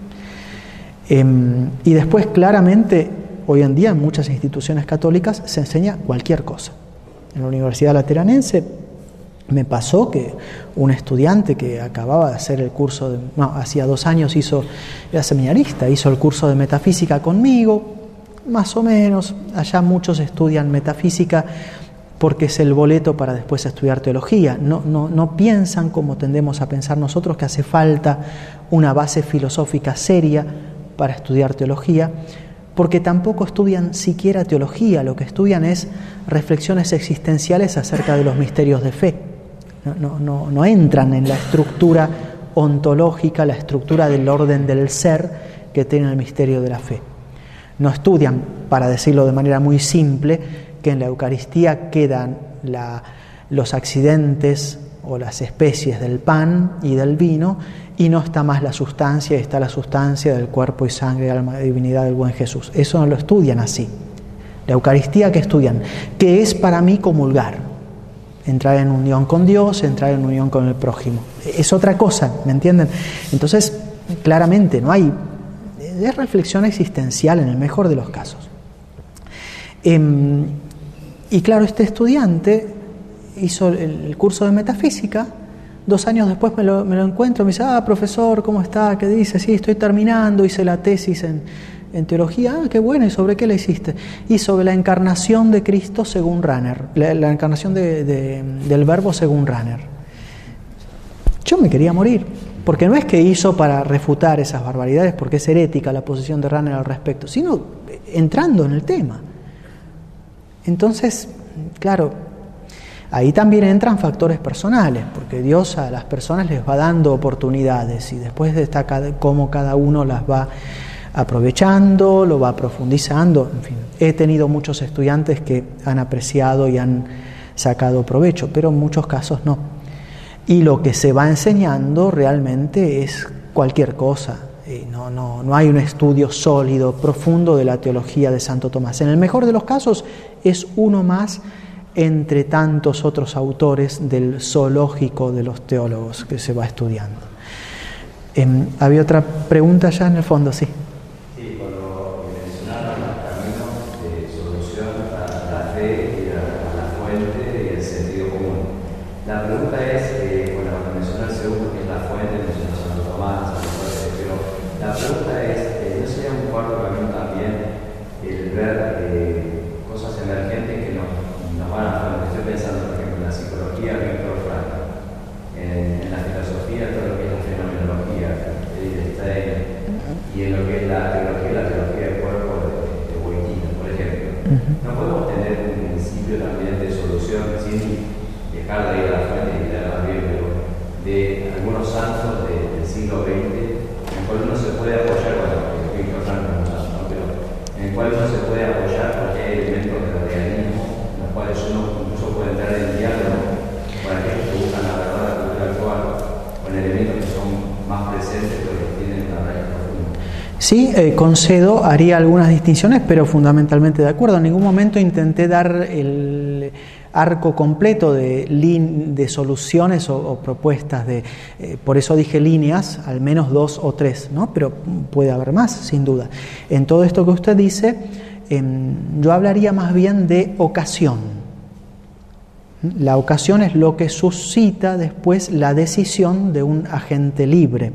[SPEAKER 3] Y después claramente hoy en día en muchas instituciones católicas se enseña cualquier cosa. En la Universidad Lateranense me pasó que un estudiante que acababa de hacer el curso hacía 2 años era seminarista, hizo el curso de metafísica conmigo, más o menos. Allá muchos estudian metafísica porque es el boleto para después estudiar teología. No piensan como tendemos a pensar nosotros, que hace falta una base filosófica seria para estudiar teología, porque tampoco estudian siquiera teología, lo que estudian es reflexiones existenciales acerca de los misterios de fe. No entran en la estructura ontológica, la estructura del orden del ser que tiene el misterio de la fe. No estudian, para decirlo de manera muy simple, que en la Eucaristía quedan la los accidentes o las especies del pan y del vino, y no está más la sustancia, está la sustancia del cuerpo y sangre, alma y divinidad del buen Jesús. Eso no lo estudian así. La Eucaristía que estudian, que es para mí comulgar, entrar en unión con Dios, entrar en unión con el prójimo. Es otra cosa, ¿me entienden? Entonces, claramente no hay, es reflexión existencial en el mejor de los casos. Y claro, este estudiante hizo el curso de metafísica. 2 años después me lo encuentro, me dice: profesor, ¿cómo está? ¿Qué dice? Sí, estoy terminando, hice la tesis en teología. Qué bueno, ¿y sobre qué la hiciste? Y sobre la encarnación de Cristo según Rahner, la encarnación del Verbo según Rahner. Yo me quería morir, porque no es que hizo para refutar esas barbaridades, porque es herética la posición de Rahner al respecto, sino entrando en el tema. Entonces, claro, ahí también entran factores personales, porque Dios a las personas les va dando oportunidades y después está cómo cada uno las va aprovechando, lo va profundizando. En fin, he tenido muchos estudiantes que han apreciado y han sacado provecho, pero en muchos casos no. Y lo que se va enseñando realmente es cualquier cosa. No hay un estudio sólido, profundo de la teología de Santo Tomás. En el mejor de los casos es uno más entre tantos otros autores del zoológico de los teólogos que se va estudiando. ¿Había otra pregunta ya en el fondo? Sí.
[SPEAKER 4] Sí, cuando mencionaron los caminos de solución a la fe y a la fuente y el sentido común. La pregunta es, cuando mencionó el segundo, que es la fuente, mencionó Santo Tomás, pero la pregunta es, ¿no sería un cuarto camino también el ver cosas emergentes que nos van a hacer? Estoy pensando, por ejemplo, en la psicología, Víctor Frankl, en la filosofía, todo lo que es la fenomenología, y en lo que es la teología del cuerpo de Wojtyla, por ejemplo. ¿No podemos tener un principio también de solución sin dejar de ir a la fuente y quedar más bien, pero de algunos santos del siglo XX, en el cual uno se puede apoyar, bueno, Víctor Frankl es un santo, ¿no? Pero en el cual uno se puede apoyar porque hay elementos del realismo, en los cuales uno incluso puede entrar en diálogo con aquellos que buscan la verdad de la cultura actual, con elementos que son más presentes pero que tienen una raíz profunda.
[SPEAKER 3] Sí, concedo, haría algunas distinciones, pero fundamentalmente de acuerdo. En ningún momento intenté dar el arco completo de soluciones o propuestas. Por eso dije líneas, al menos 2 o 3, ¿no? Pero puede haber más, sin duda. En todo esto que usted dice, yo hablaría más bien de ocasión. La ocasión es lo que suscita después la decisión de un agente libre.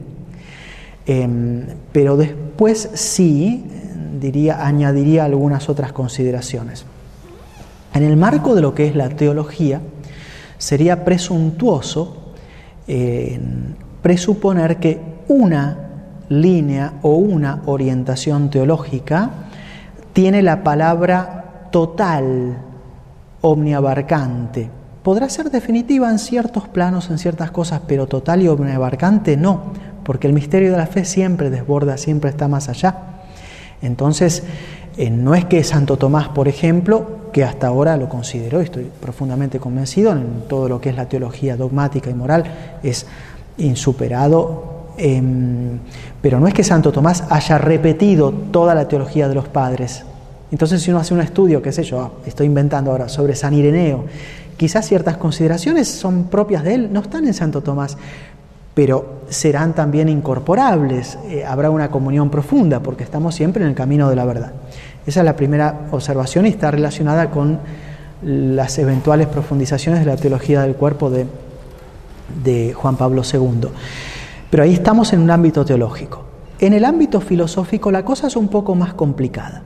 [SPEAKER 3] Pero después sí, añadiría algunas otras consideraciones. En el marco de lo que es la teología, sería presuntuoso presuponer que una línea o una orientación teológica tiene la palabra total, omniabarcante. Podrá ser definitiva en ciertos planos, en ciertas cosas, pero total y omniabarcante no, porque el misterio de la fe siempre desborda, siempre está más allá. Entonces, no es que Santo Tomás, por ejemplo, que hasta ahora lo considero, y estoy profundamente convencido en todo lo que es la teología dogmática y moral, es insuperado, pero no es que Santo Tomás haya repetido toda la teología de los padres. Entonces, si uno hace un estudio, qué sé yo, estoy inventando ahora, sobre San Ireneo, quizás ciertas consideraciones son propias de él, no están en Santo Tomás, pero serán también incorporables, habrá una comunión profunda, porque estamos siempre en el camino de la verdad. Esa es la primera observación y está relacionada con las eventuales profundizaciones de la teología del cuerpo de Juan Pablo II. Pero ahí estamos en un ámbito teológico. En el ámbito filosófico la cosa es un poco más complicada.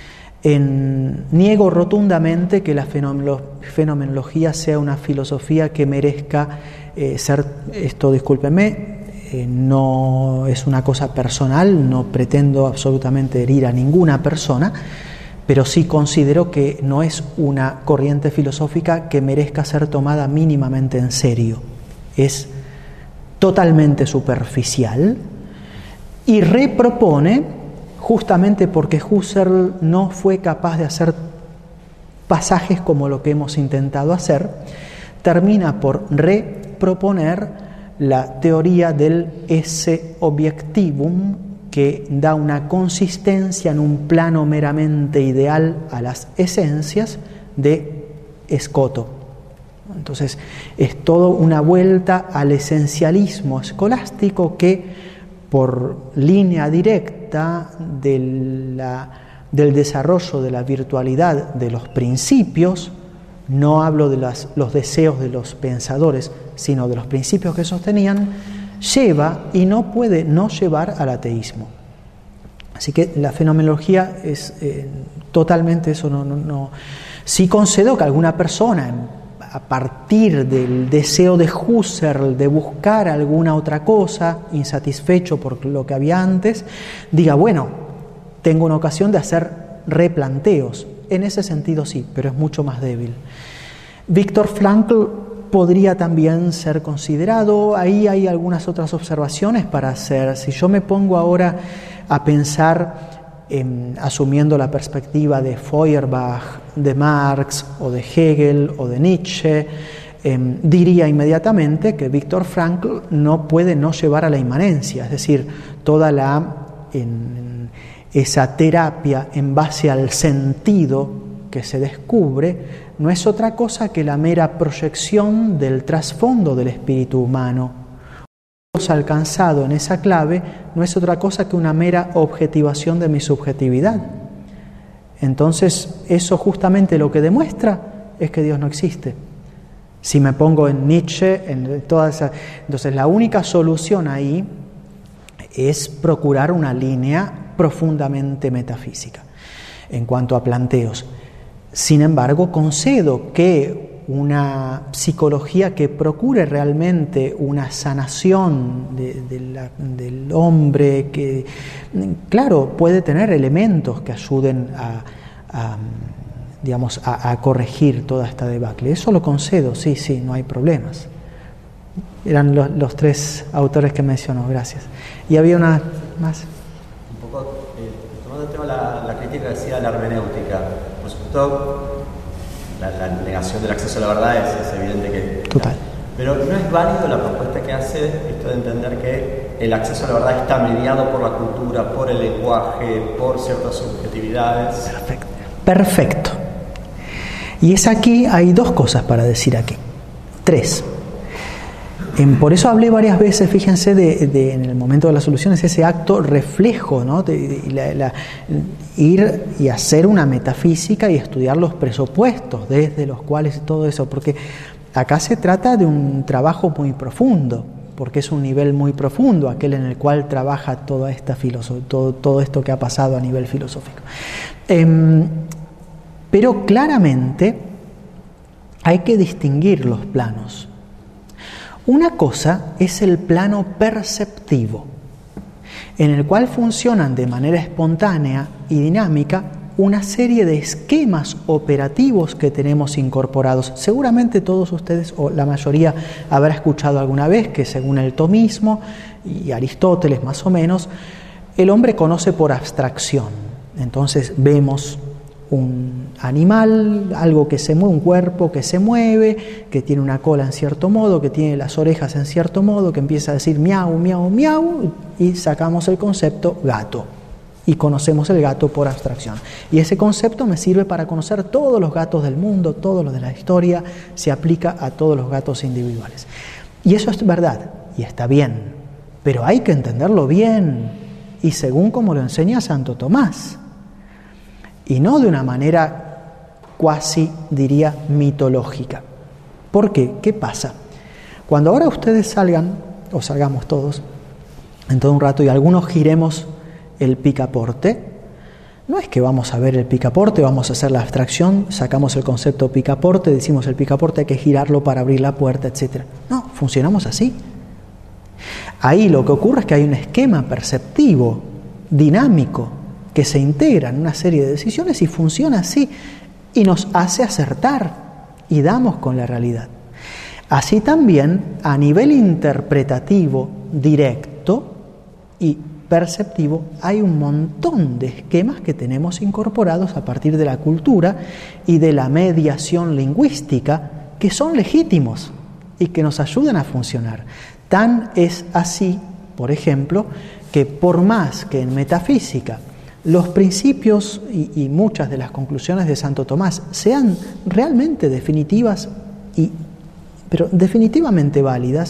[SPEAKER 3] Niego rotundamente que la fenomenología sea una filosofía que merezca ser, esto discúlpenme, no es una cosa personal, no pretendo absolutamente herir a ninguna persona, pero sí considero que no es una corriente filosófica que merezca ser tomada mínimamente en serio. Es totalmente superficial y repropone, justamente porque Husserl no fue capaz de hacer pasajes como lo que hemos intentado hacer, termina por reproponer la teoría del esse objectivum, que da una consistencia en un plano meramente ideal a las esencias de Escoto. Entonces, es toda una vuelta al esencialismo escolástico que, por línea directa del desarrollo de la virtualidad de los principios, no hablo de los deseos de los pensadores, sino de los principios que sostenían, lleva y no puede no llevar al ateísmo. Así que la fenomenología es totalmente eso. No. Sí concedo que alguna persona, a partir del deseo de Husserl de buscar alguna otra cosa, insatisfecho por lo que había antes, diga, bueno, tengo una ocasión de hacer replanteos. En ese sentido sí, pero es mucho más débil. Viktor Frankl podría también ser considerado. Ahí hay algunas otras observaciones para hacer. Si yo me pongo ahora a pensar, asumiendo la perspectiva de Feuerbach, de Marx, o de Hegel, o de Nietzsche, diría inmediatamente que Viktor Frankl no puede no llevar a la inmanencia, es decir, toda esa terapia en base al sentido que se descubre no es otra cosa que la mera proyección del trasfondo del espíritu humano. Lo que hemos alcanzado en esa clave no es otra cosa que una mera objetivación de mi subjetividad. Entonces, eso justamente lo que demuestra es que Dios no existe. Si me pongo en Nietzsche, en toda esa, entonces la única solución ahí es procurar una línea profundamente metafísica en cuanto a planteos. Sin embargo, concedo que una psicología que procure realmente una sanación del hombre, que, claro, puede tener elementos que ayuden a corregir toda esta debacle. Eso lo concedo, sí, no hay problemas. Eran los tres autores que mencionó, gracias. Y había una más.
[SPEAKER 5] Un poco, tomando el tema la crítica que decía la hermenéutica, por supuesto, la negación del acceso a la verdad es evidente que...
[SPEAKER 3] Total.
[SPEAKER 5] Pero ¿no es válido la propuesta que hace esto de entender que el acceso a la verdad está mediado por la cultura, por el lenguaje, por ciertas subjetividades?
[SPEAKER 3] Perfecto. Y es aquí, hay dos cosas para decir aquí. Tres. Por eso hablé varias veces, fíjense, en el momento de las soluciones, ese acto reflejo, ¿no? Ir y hacer una metafísica y estudiar los presupuestos desde los cuales todo eso, porque acá se trata de un trabajo muy profundo, porque es un nivel muy profundo, aquel en el cual trabaja toda esta filosofía, todo esto que ha pasado a nivel filosófico. Pero claramente hay que distinguir los planos. Una cosa es el plano perceptivo, en el cual funcionan de manera espontánea y dinámica una serie de esquemas operativos que tenemos incorporados. Seguramente todos ustedes, o la mayoría, habrá escuchado alguna vez que según el tomismo y Aristóteles más o menos, el hombre conoce por abstracción. Entonces vemos un animal, algo que se mueve, un cuerpo que se mueve, que tiene una cola en cierto modo, que tiene las orejas en cierto modo, que empieza a decir miau, miau, miau, y sacamos el concepto gato. Y conocemos el gato por abstracción. Y ese concepto me sirve para conocer todos los gatos del mundo, todos los de la historia, se aplica a todos los gatos individuales. Y eso es verdad, y está bien, pero hay que entenderlo bien, y según como lo enseña Santo Tomás. Y no de una manera cuasi, diría, mitológica. ¿Por qué? ¿Qué pasa? Cuando ahora ustedes salgan, o salgamos todos, en todo un rato, y algunos giremos el picaporte, no es que vamos a ver el picaporte, vamos a hacer la abstracción, sacamos el concepto picaporte, decimos el picaporte hay que girarlo para abrir la puerta, etc. No, funcionamos así. Ahí lo que ocurre es que hay un esquema perceptivo, dinámico, que se integra en una serie de decisiones y funciona así y nos hace acertar y damos con la realidad. Así también a nivel interpretativo directo y perceptivo hay un montón de esquemas que tenemos incorporados a partir de la cultura y de la mediación lingüística que son legítimos y que nos ayudan a funcionar. Tan es así, por ejemplo, que por más que en metafísica los principios y muchas de las conclusiones de Santo Tomás sean realmente definitivas, pero definitivamente válidas,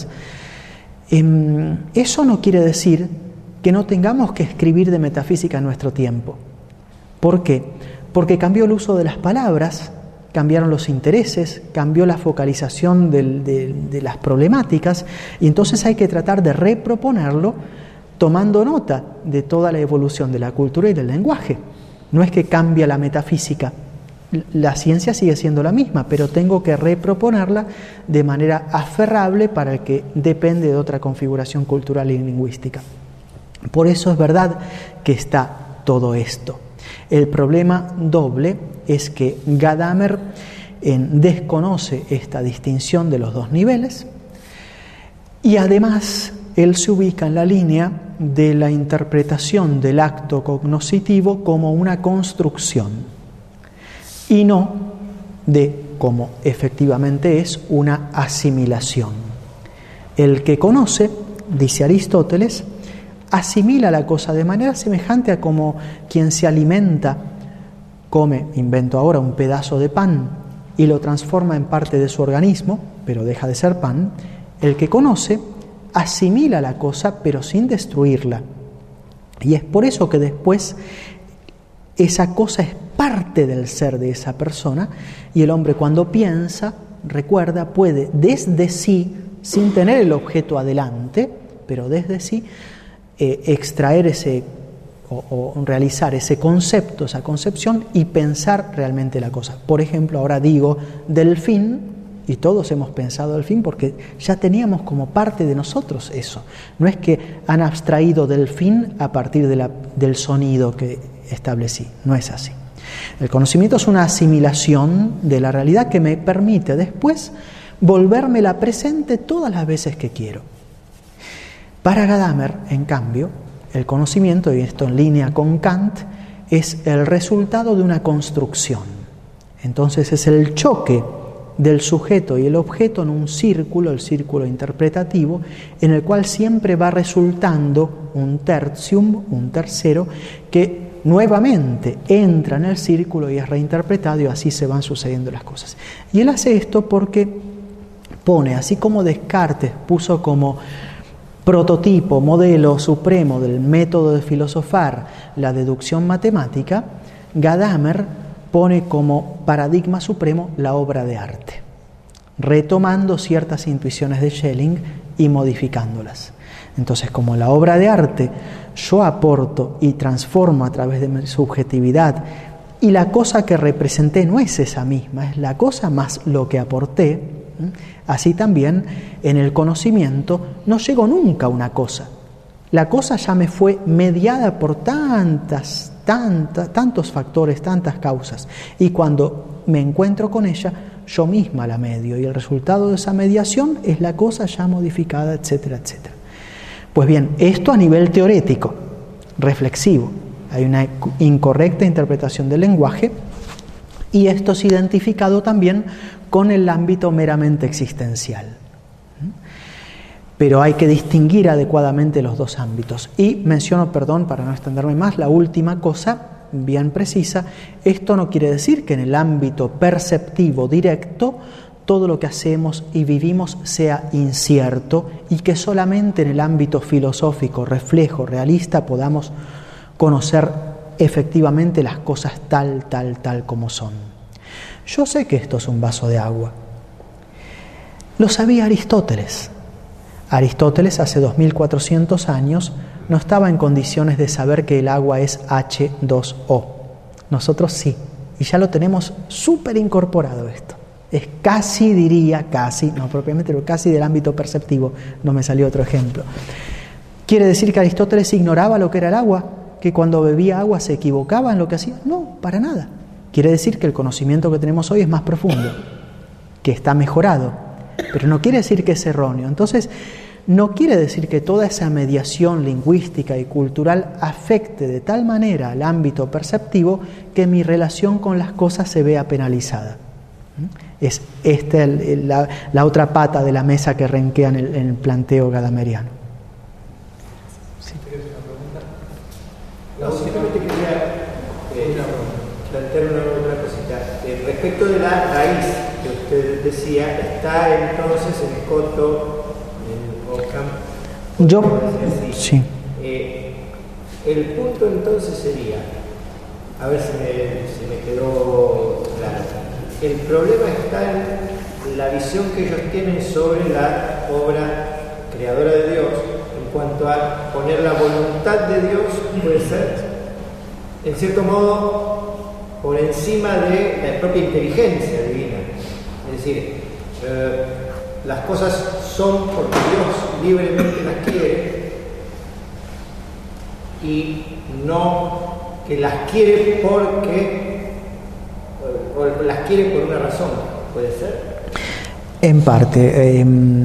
[SPEAKER 3] eso no quiere decir que no tengamos que escribir de metafísica en nuestro tiempo. ¿Por qué? Porque cambió el uso de las palabras, cambiaron los intereses, cambió la focalización de las problemáticas, y entonces hay que tratar de reproponerlo tomando nota de toda la evolución de la cultura y del lenguaje. No es que cambia la metafísica, la ciencia sigue siendo la misma, pero tengo que reproponerla de manera aferrable para el que depende de otra configuración cultural y lingüística. Por eso es verdad que está todo esto. El problema doble es que Gadamer desconoce esta distinción de los dos niveles, y además él se ubica en la línea de la interpretación del acto cognoscitivo como una construcción y no de como efectivamente es una asimilación. El que conoce, dice Aristóteles, asimila la cosa de manera semejante a como quien se alimenta, come, invento ahora, un pedazo de pan y lo transforma en parte de su organismo, pero deja de ser pan. El que conoce asimila la cosa, pero sin destruirla. Y es por eso que después esa cosa es parte del ser de esa persona, y el hombre cuando piensa, recuerda, puede desde sí, sin tener el objeto adelante, pero desde sí, extraer ese o realizar ese concepto, esa concepción, y pensar realmente la cosa. Por ejemplo, ahora digo delfín, y todos hemos pensado delfín porque ya teníamos como parte de nosotros eso. No es que han abstraído delfín a partir del sonido que establecí, no es así. El conocimiento es una asimilación de la realidad que me permite después volvérmela presente todas las veces que quiero. Para Gadamer, en cambio, el conocimiento, y esto en línea con Kant, es el resultado de una construcción. Entonces es el choque del sujeto y el objeto en un círculo, el círculo interpretativo, en el cual siempre va resultando un tertium, un tercero, que nuevamente entra en el círculo y es reinterpretado, y así se van sucediendo las cosas. Y él hace esto porque pone, así como Descartes puso como prototipo, modelo supremo del método de filosofar la deducción matemática, Gadamer pone como paradigma supremo la obra de arte, retomando ciertas intuiciones de Schelling y modificándolas. Entonces, como la obra de arte yo aporto y transformo a través de mi subjetividad, y la cosa que representé no es esa misma, es la cosa más lo que aporté, así también en el conocimiento no llegó nunca a una cosa. La cosa ya me fue mediada por tantos factores, tantas causas, y cuando me encuentro con ella, yo misma la medio, y el resultado de esa mediación es la cosa ya modificada, etcétera, etcétera. Pues bien, esto a nivel teorético, reflexivo, hay una incorrecta interpretación del lenguaje, y esto es identificado también con el ámbito meramente existencial. Pero hay que distinguir adecuadamente los dos ámbitos. Y menciono, perdón, para no extenderme más, la última cosa, bien precisa. Esto no quiere decir que en el ámbito perceptivo directo todo lo que hacemos y vivimos sea incierto, y que solamente en el ámbito filosófico, reflejo, realista podamos conocer efectivamente las cosas tal como son. Yo sé que esto es un vaso de agua. Lo sabía Aristóteles. Aristóteles hace 2400 años no estaba en condiciones de saber que el agua es H2O. Nosotros sí, y ya lo tenemos súper incorporado esto. Es casi, no propiamente, pero casi del ámbito perceptivo, no me salió otro ejemplo. ¿Quiere decir que Aristóteles ignoraba lo que era el agua? ¿Que cuando bebía agua se equivocaba en lo que hacía? No, para nada. Quiere decir que el conocimiento que tenemos hoy es más profundo, que está mejorado, pero no quiere decir que es erróneo. Entonces, no quiere decir que toda esa mediación lingüística y cultural afecte de tal manera al ámbito perceptivo que mi relación con las cosas se vea penalizada. Es esta la otra pata de la mesa que renquea en el planteo gadameriano.
[SPEAKER 6] Sí. No, simplemente quería plantear una otra cosita. Respecto de la raíz que usted decía, está entonces en Escoto, en Ockham.
[SPEAKER 3] Yo, sí.
[SPEAKER 6] El punto entonces sería, a ver si me quedó claro. El problema está en la visión que ellos tienen sobre la obra creadora de Dios, en cuanto a poner la voluntad de Dios, puede ser, en cierto modo, por encima de la propia inteligencia divina. Es decir, las cosas son porque Dios libremente las quiere, y no que las quiere porque, o las quiere por una razón, ¿puede ser?
[SPEAKER 3] En parte.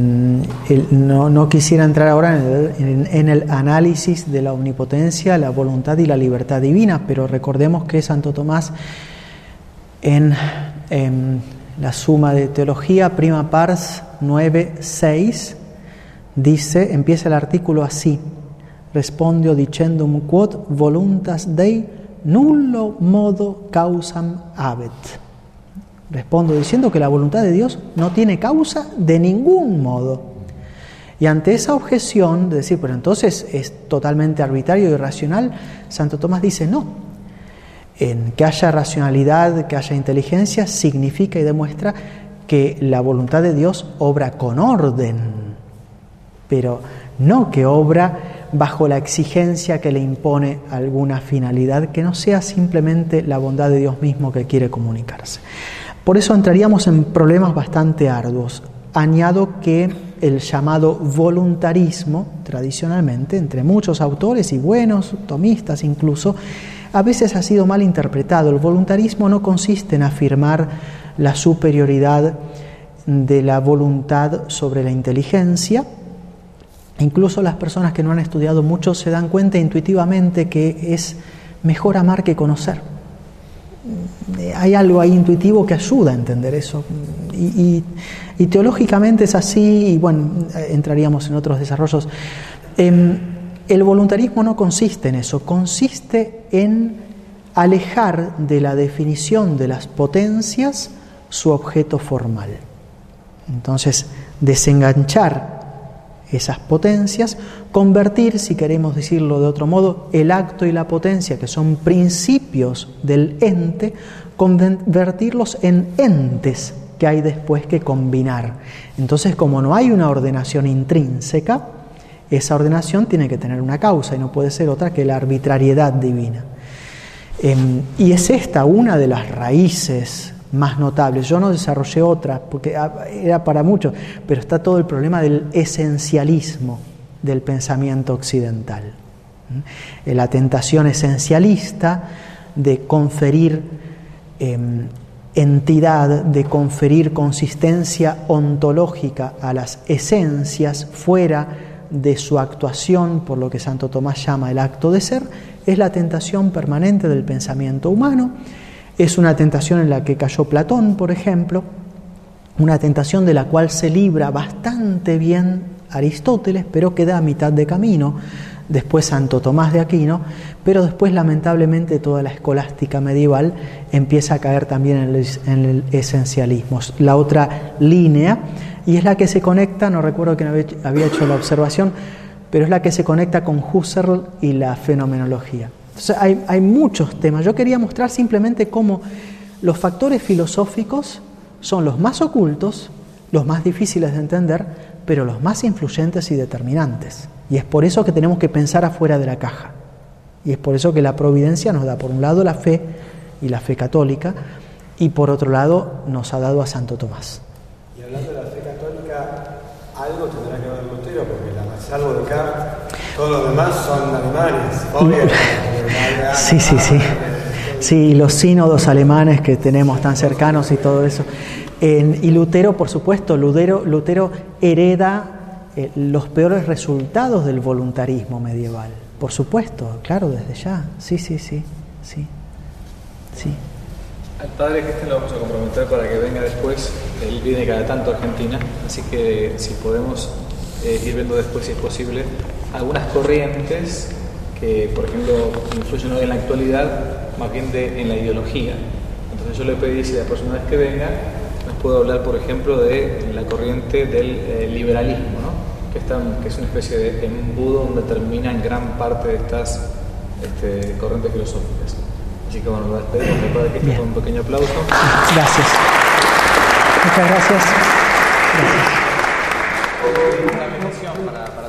[SPEAKER 3] No quisiera entrar ahora en el análisis de la omnipotencia, la voluntad y la libertad divina, pero recordemos que Santo Tomás en la Suma de Teología, Prima Pars 9.6, dice, empieza el artículo así: Respondio dicendum quod voluntas Dei nullo modo causam habet. Respondo diciendo que la voluntad de Dios no tiene causa de ningún modo. Y ante esa objeción de decir, pero entonces es totalmente arbitrario y irracional, Santo Tomás dice no. En que haya racionalidad, que haya inteligencia, significa y demuestra que la voluntad de Dios obra con orden, pero no que obra bajo la exigencia que le impone alguna finalidad que no sea simplemente la bondad de Dios mismo que quiere comunicarse. Por eso entraríamos en problemas bastante arduos. Añado que el llamado voluntarismo, tradicionalmente, entre muchos autores y buenos tomistas incluso, a veces ha sido mal interpretado. El voluntarismo no consiste en afirmar la superioridad de la voluntad sobre la inteligencia. Incluso las personas que no han estudiado mucho se dan cuenta intuitivamente que es mejor amar que conocer. Hay algo ahí intuitivo que ayuda a entender eso. Y teológicamente es así, y bueno, entraríamos en otros desarrollos. El voluntarismo no consiste en eso, consiste en alejar de la definición de las potencias su objeto formal. Entonces, desenganchar esas potencias, convertir, si queremos decirlo de otro modo, el acto y la potencia, que son principios del ente, convertirlos en entes que hay después que combinar. Entonces, como no hay una ordenación intrínseca, esa ordenación tiene que tener una causa y no puede ser otra que la arbitrariedad divina. Y es esta una de las raíces más notables. Yo no desarrollé otra porque era para muchos, pero está todo el problema del esencialismo del pensamiento occidental. La tentación esencialista de conferir entidad, de conferir consistencia ontológica a las esencias fuera de su actuación, por lo que Santo Tomás llama el acto de ser, es la tentación permanente del pensamiento humano. Es una tentación en la que cayó Platón, por ejemplo, una tentación de la cual se libra bastante bien Aristóteles, pero queda a mitad de camino, después Santo Tomás de Aquino, pero después lamentablemente toda la escolástica medieval empieza a caer también en el esencialismo. La otra línea, y es la que se conecta, no recuerdo quién había hecho la observación, pero es la que se conecta con Husserl y la fenomenología. Entonces hay muchos temas. Yo quería mostrar simplemente cómo los factores filosóficos son los más ocultos, los más difíciles de entender, pero los más influyentes y determinantes. Y es por eso que tenemos que pensar afuera de la caja. Y es por eso que la providencia nos da, por un lado, la fe y la fe católica, y por otro lado, nos ha dado a Santo Tomás.
[SPEAKER 7] Y hablando de la fe católica, algo tendrá que ver Lutero, porque salvo de Kant, todos los demás son alemanes, obvio.
[SPEAKER 3] Sí. Sí, los sínodos alemanes que tenemos tan cercanos y todo eso. Y Lutero, por supuesto, Lutero hereda los peores resultados del voluntarismo medieval. Por supuesto, claro, desde ya. Sí.
[SPEAKER 1] Al padre Cristian lo vamos a comprometer para que venga después. Él viene cada tanto a Argentina, así que si podemos ir viendo después, si es posible, algunas corrientes que, por ejemplo, influyen hoy en la actualidad, más bien en la ideología. Entonces yo le pedí si la próxima vez que venga nos puede hablar, por ejemplo, de la corriente del liberalismo, ¿no? que es una especie de embudo donde terminan gran parte de estas corrientes filosóficas. Así que bueno, lo despedimos del padre Cristian con un pequeño aplauso.
[SPEAKER 3] Gracias. Muchas gracias. Gracias.
[SPEAKER 1] Una bendición para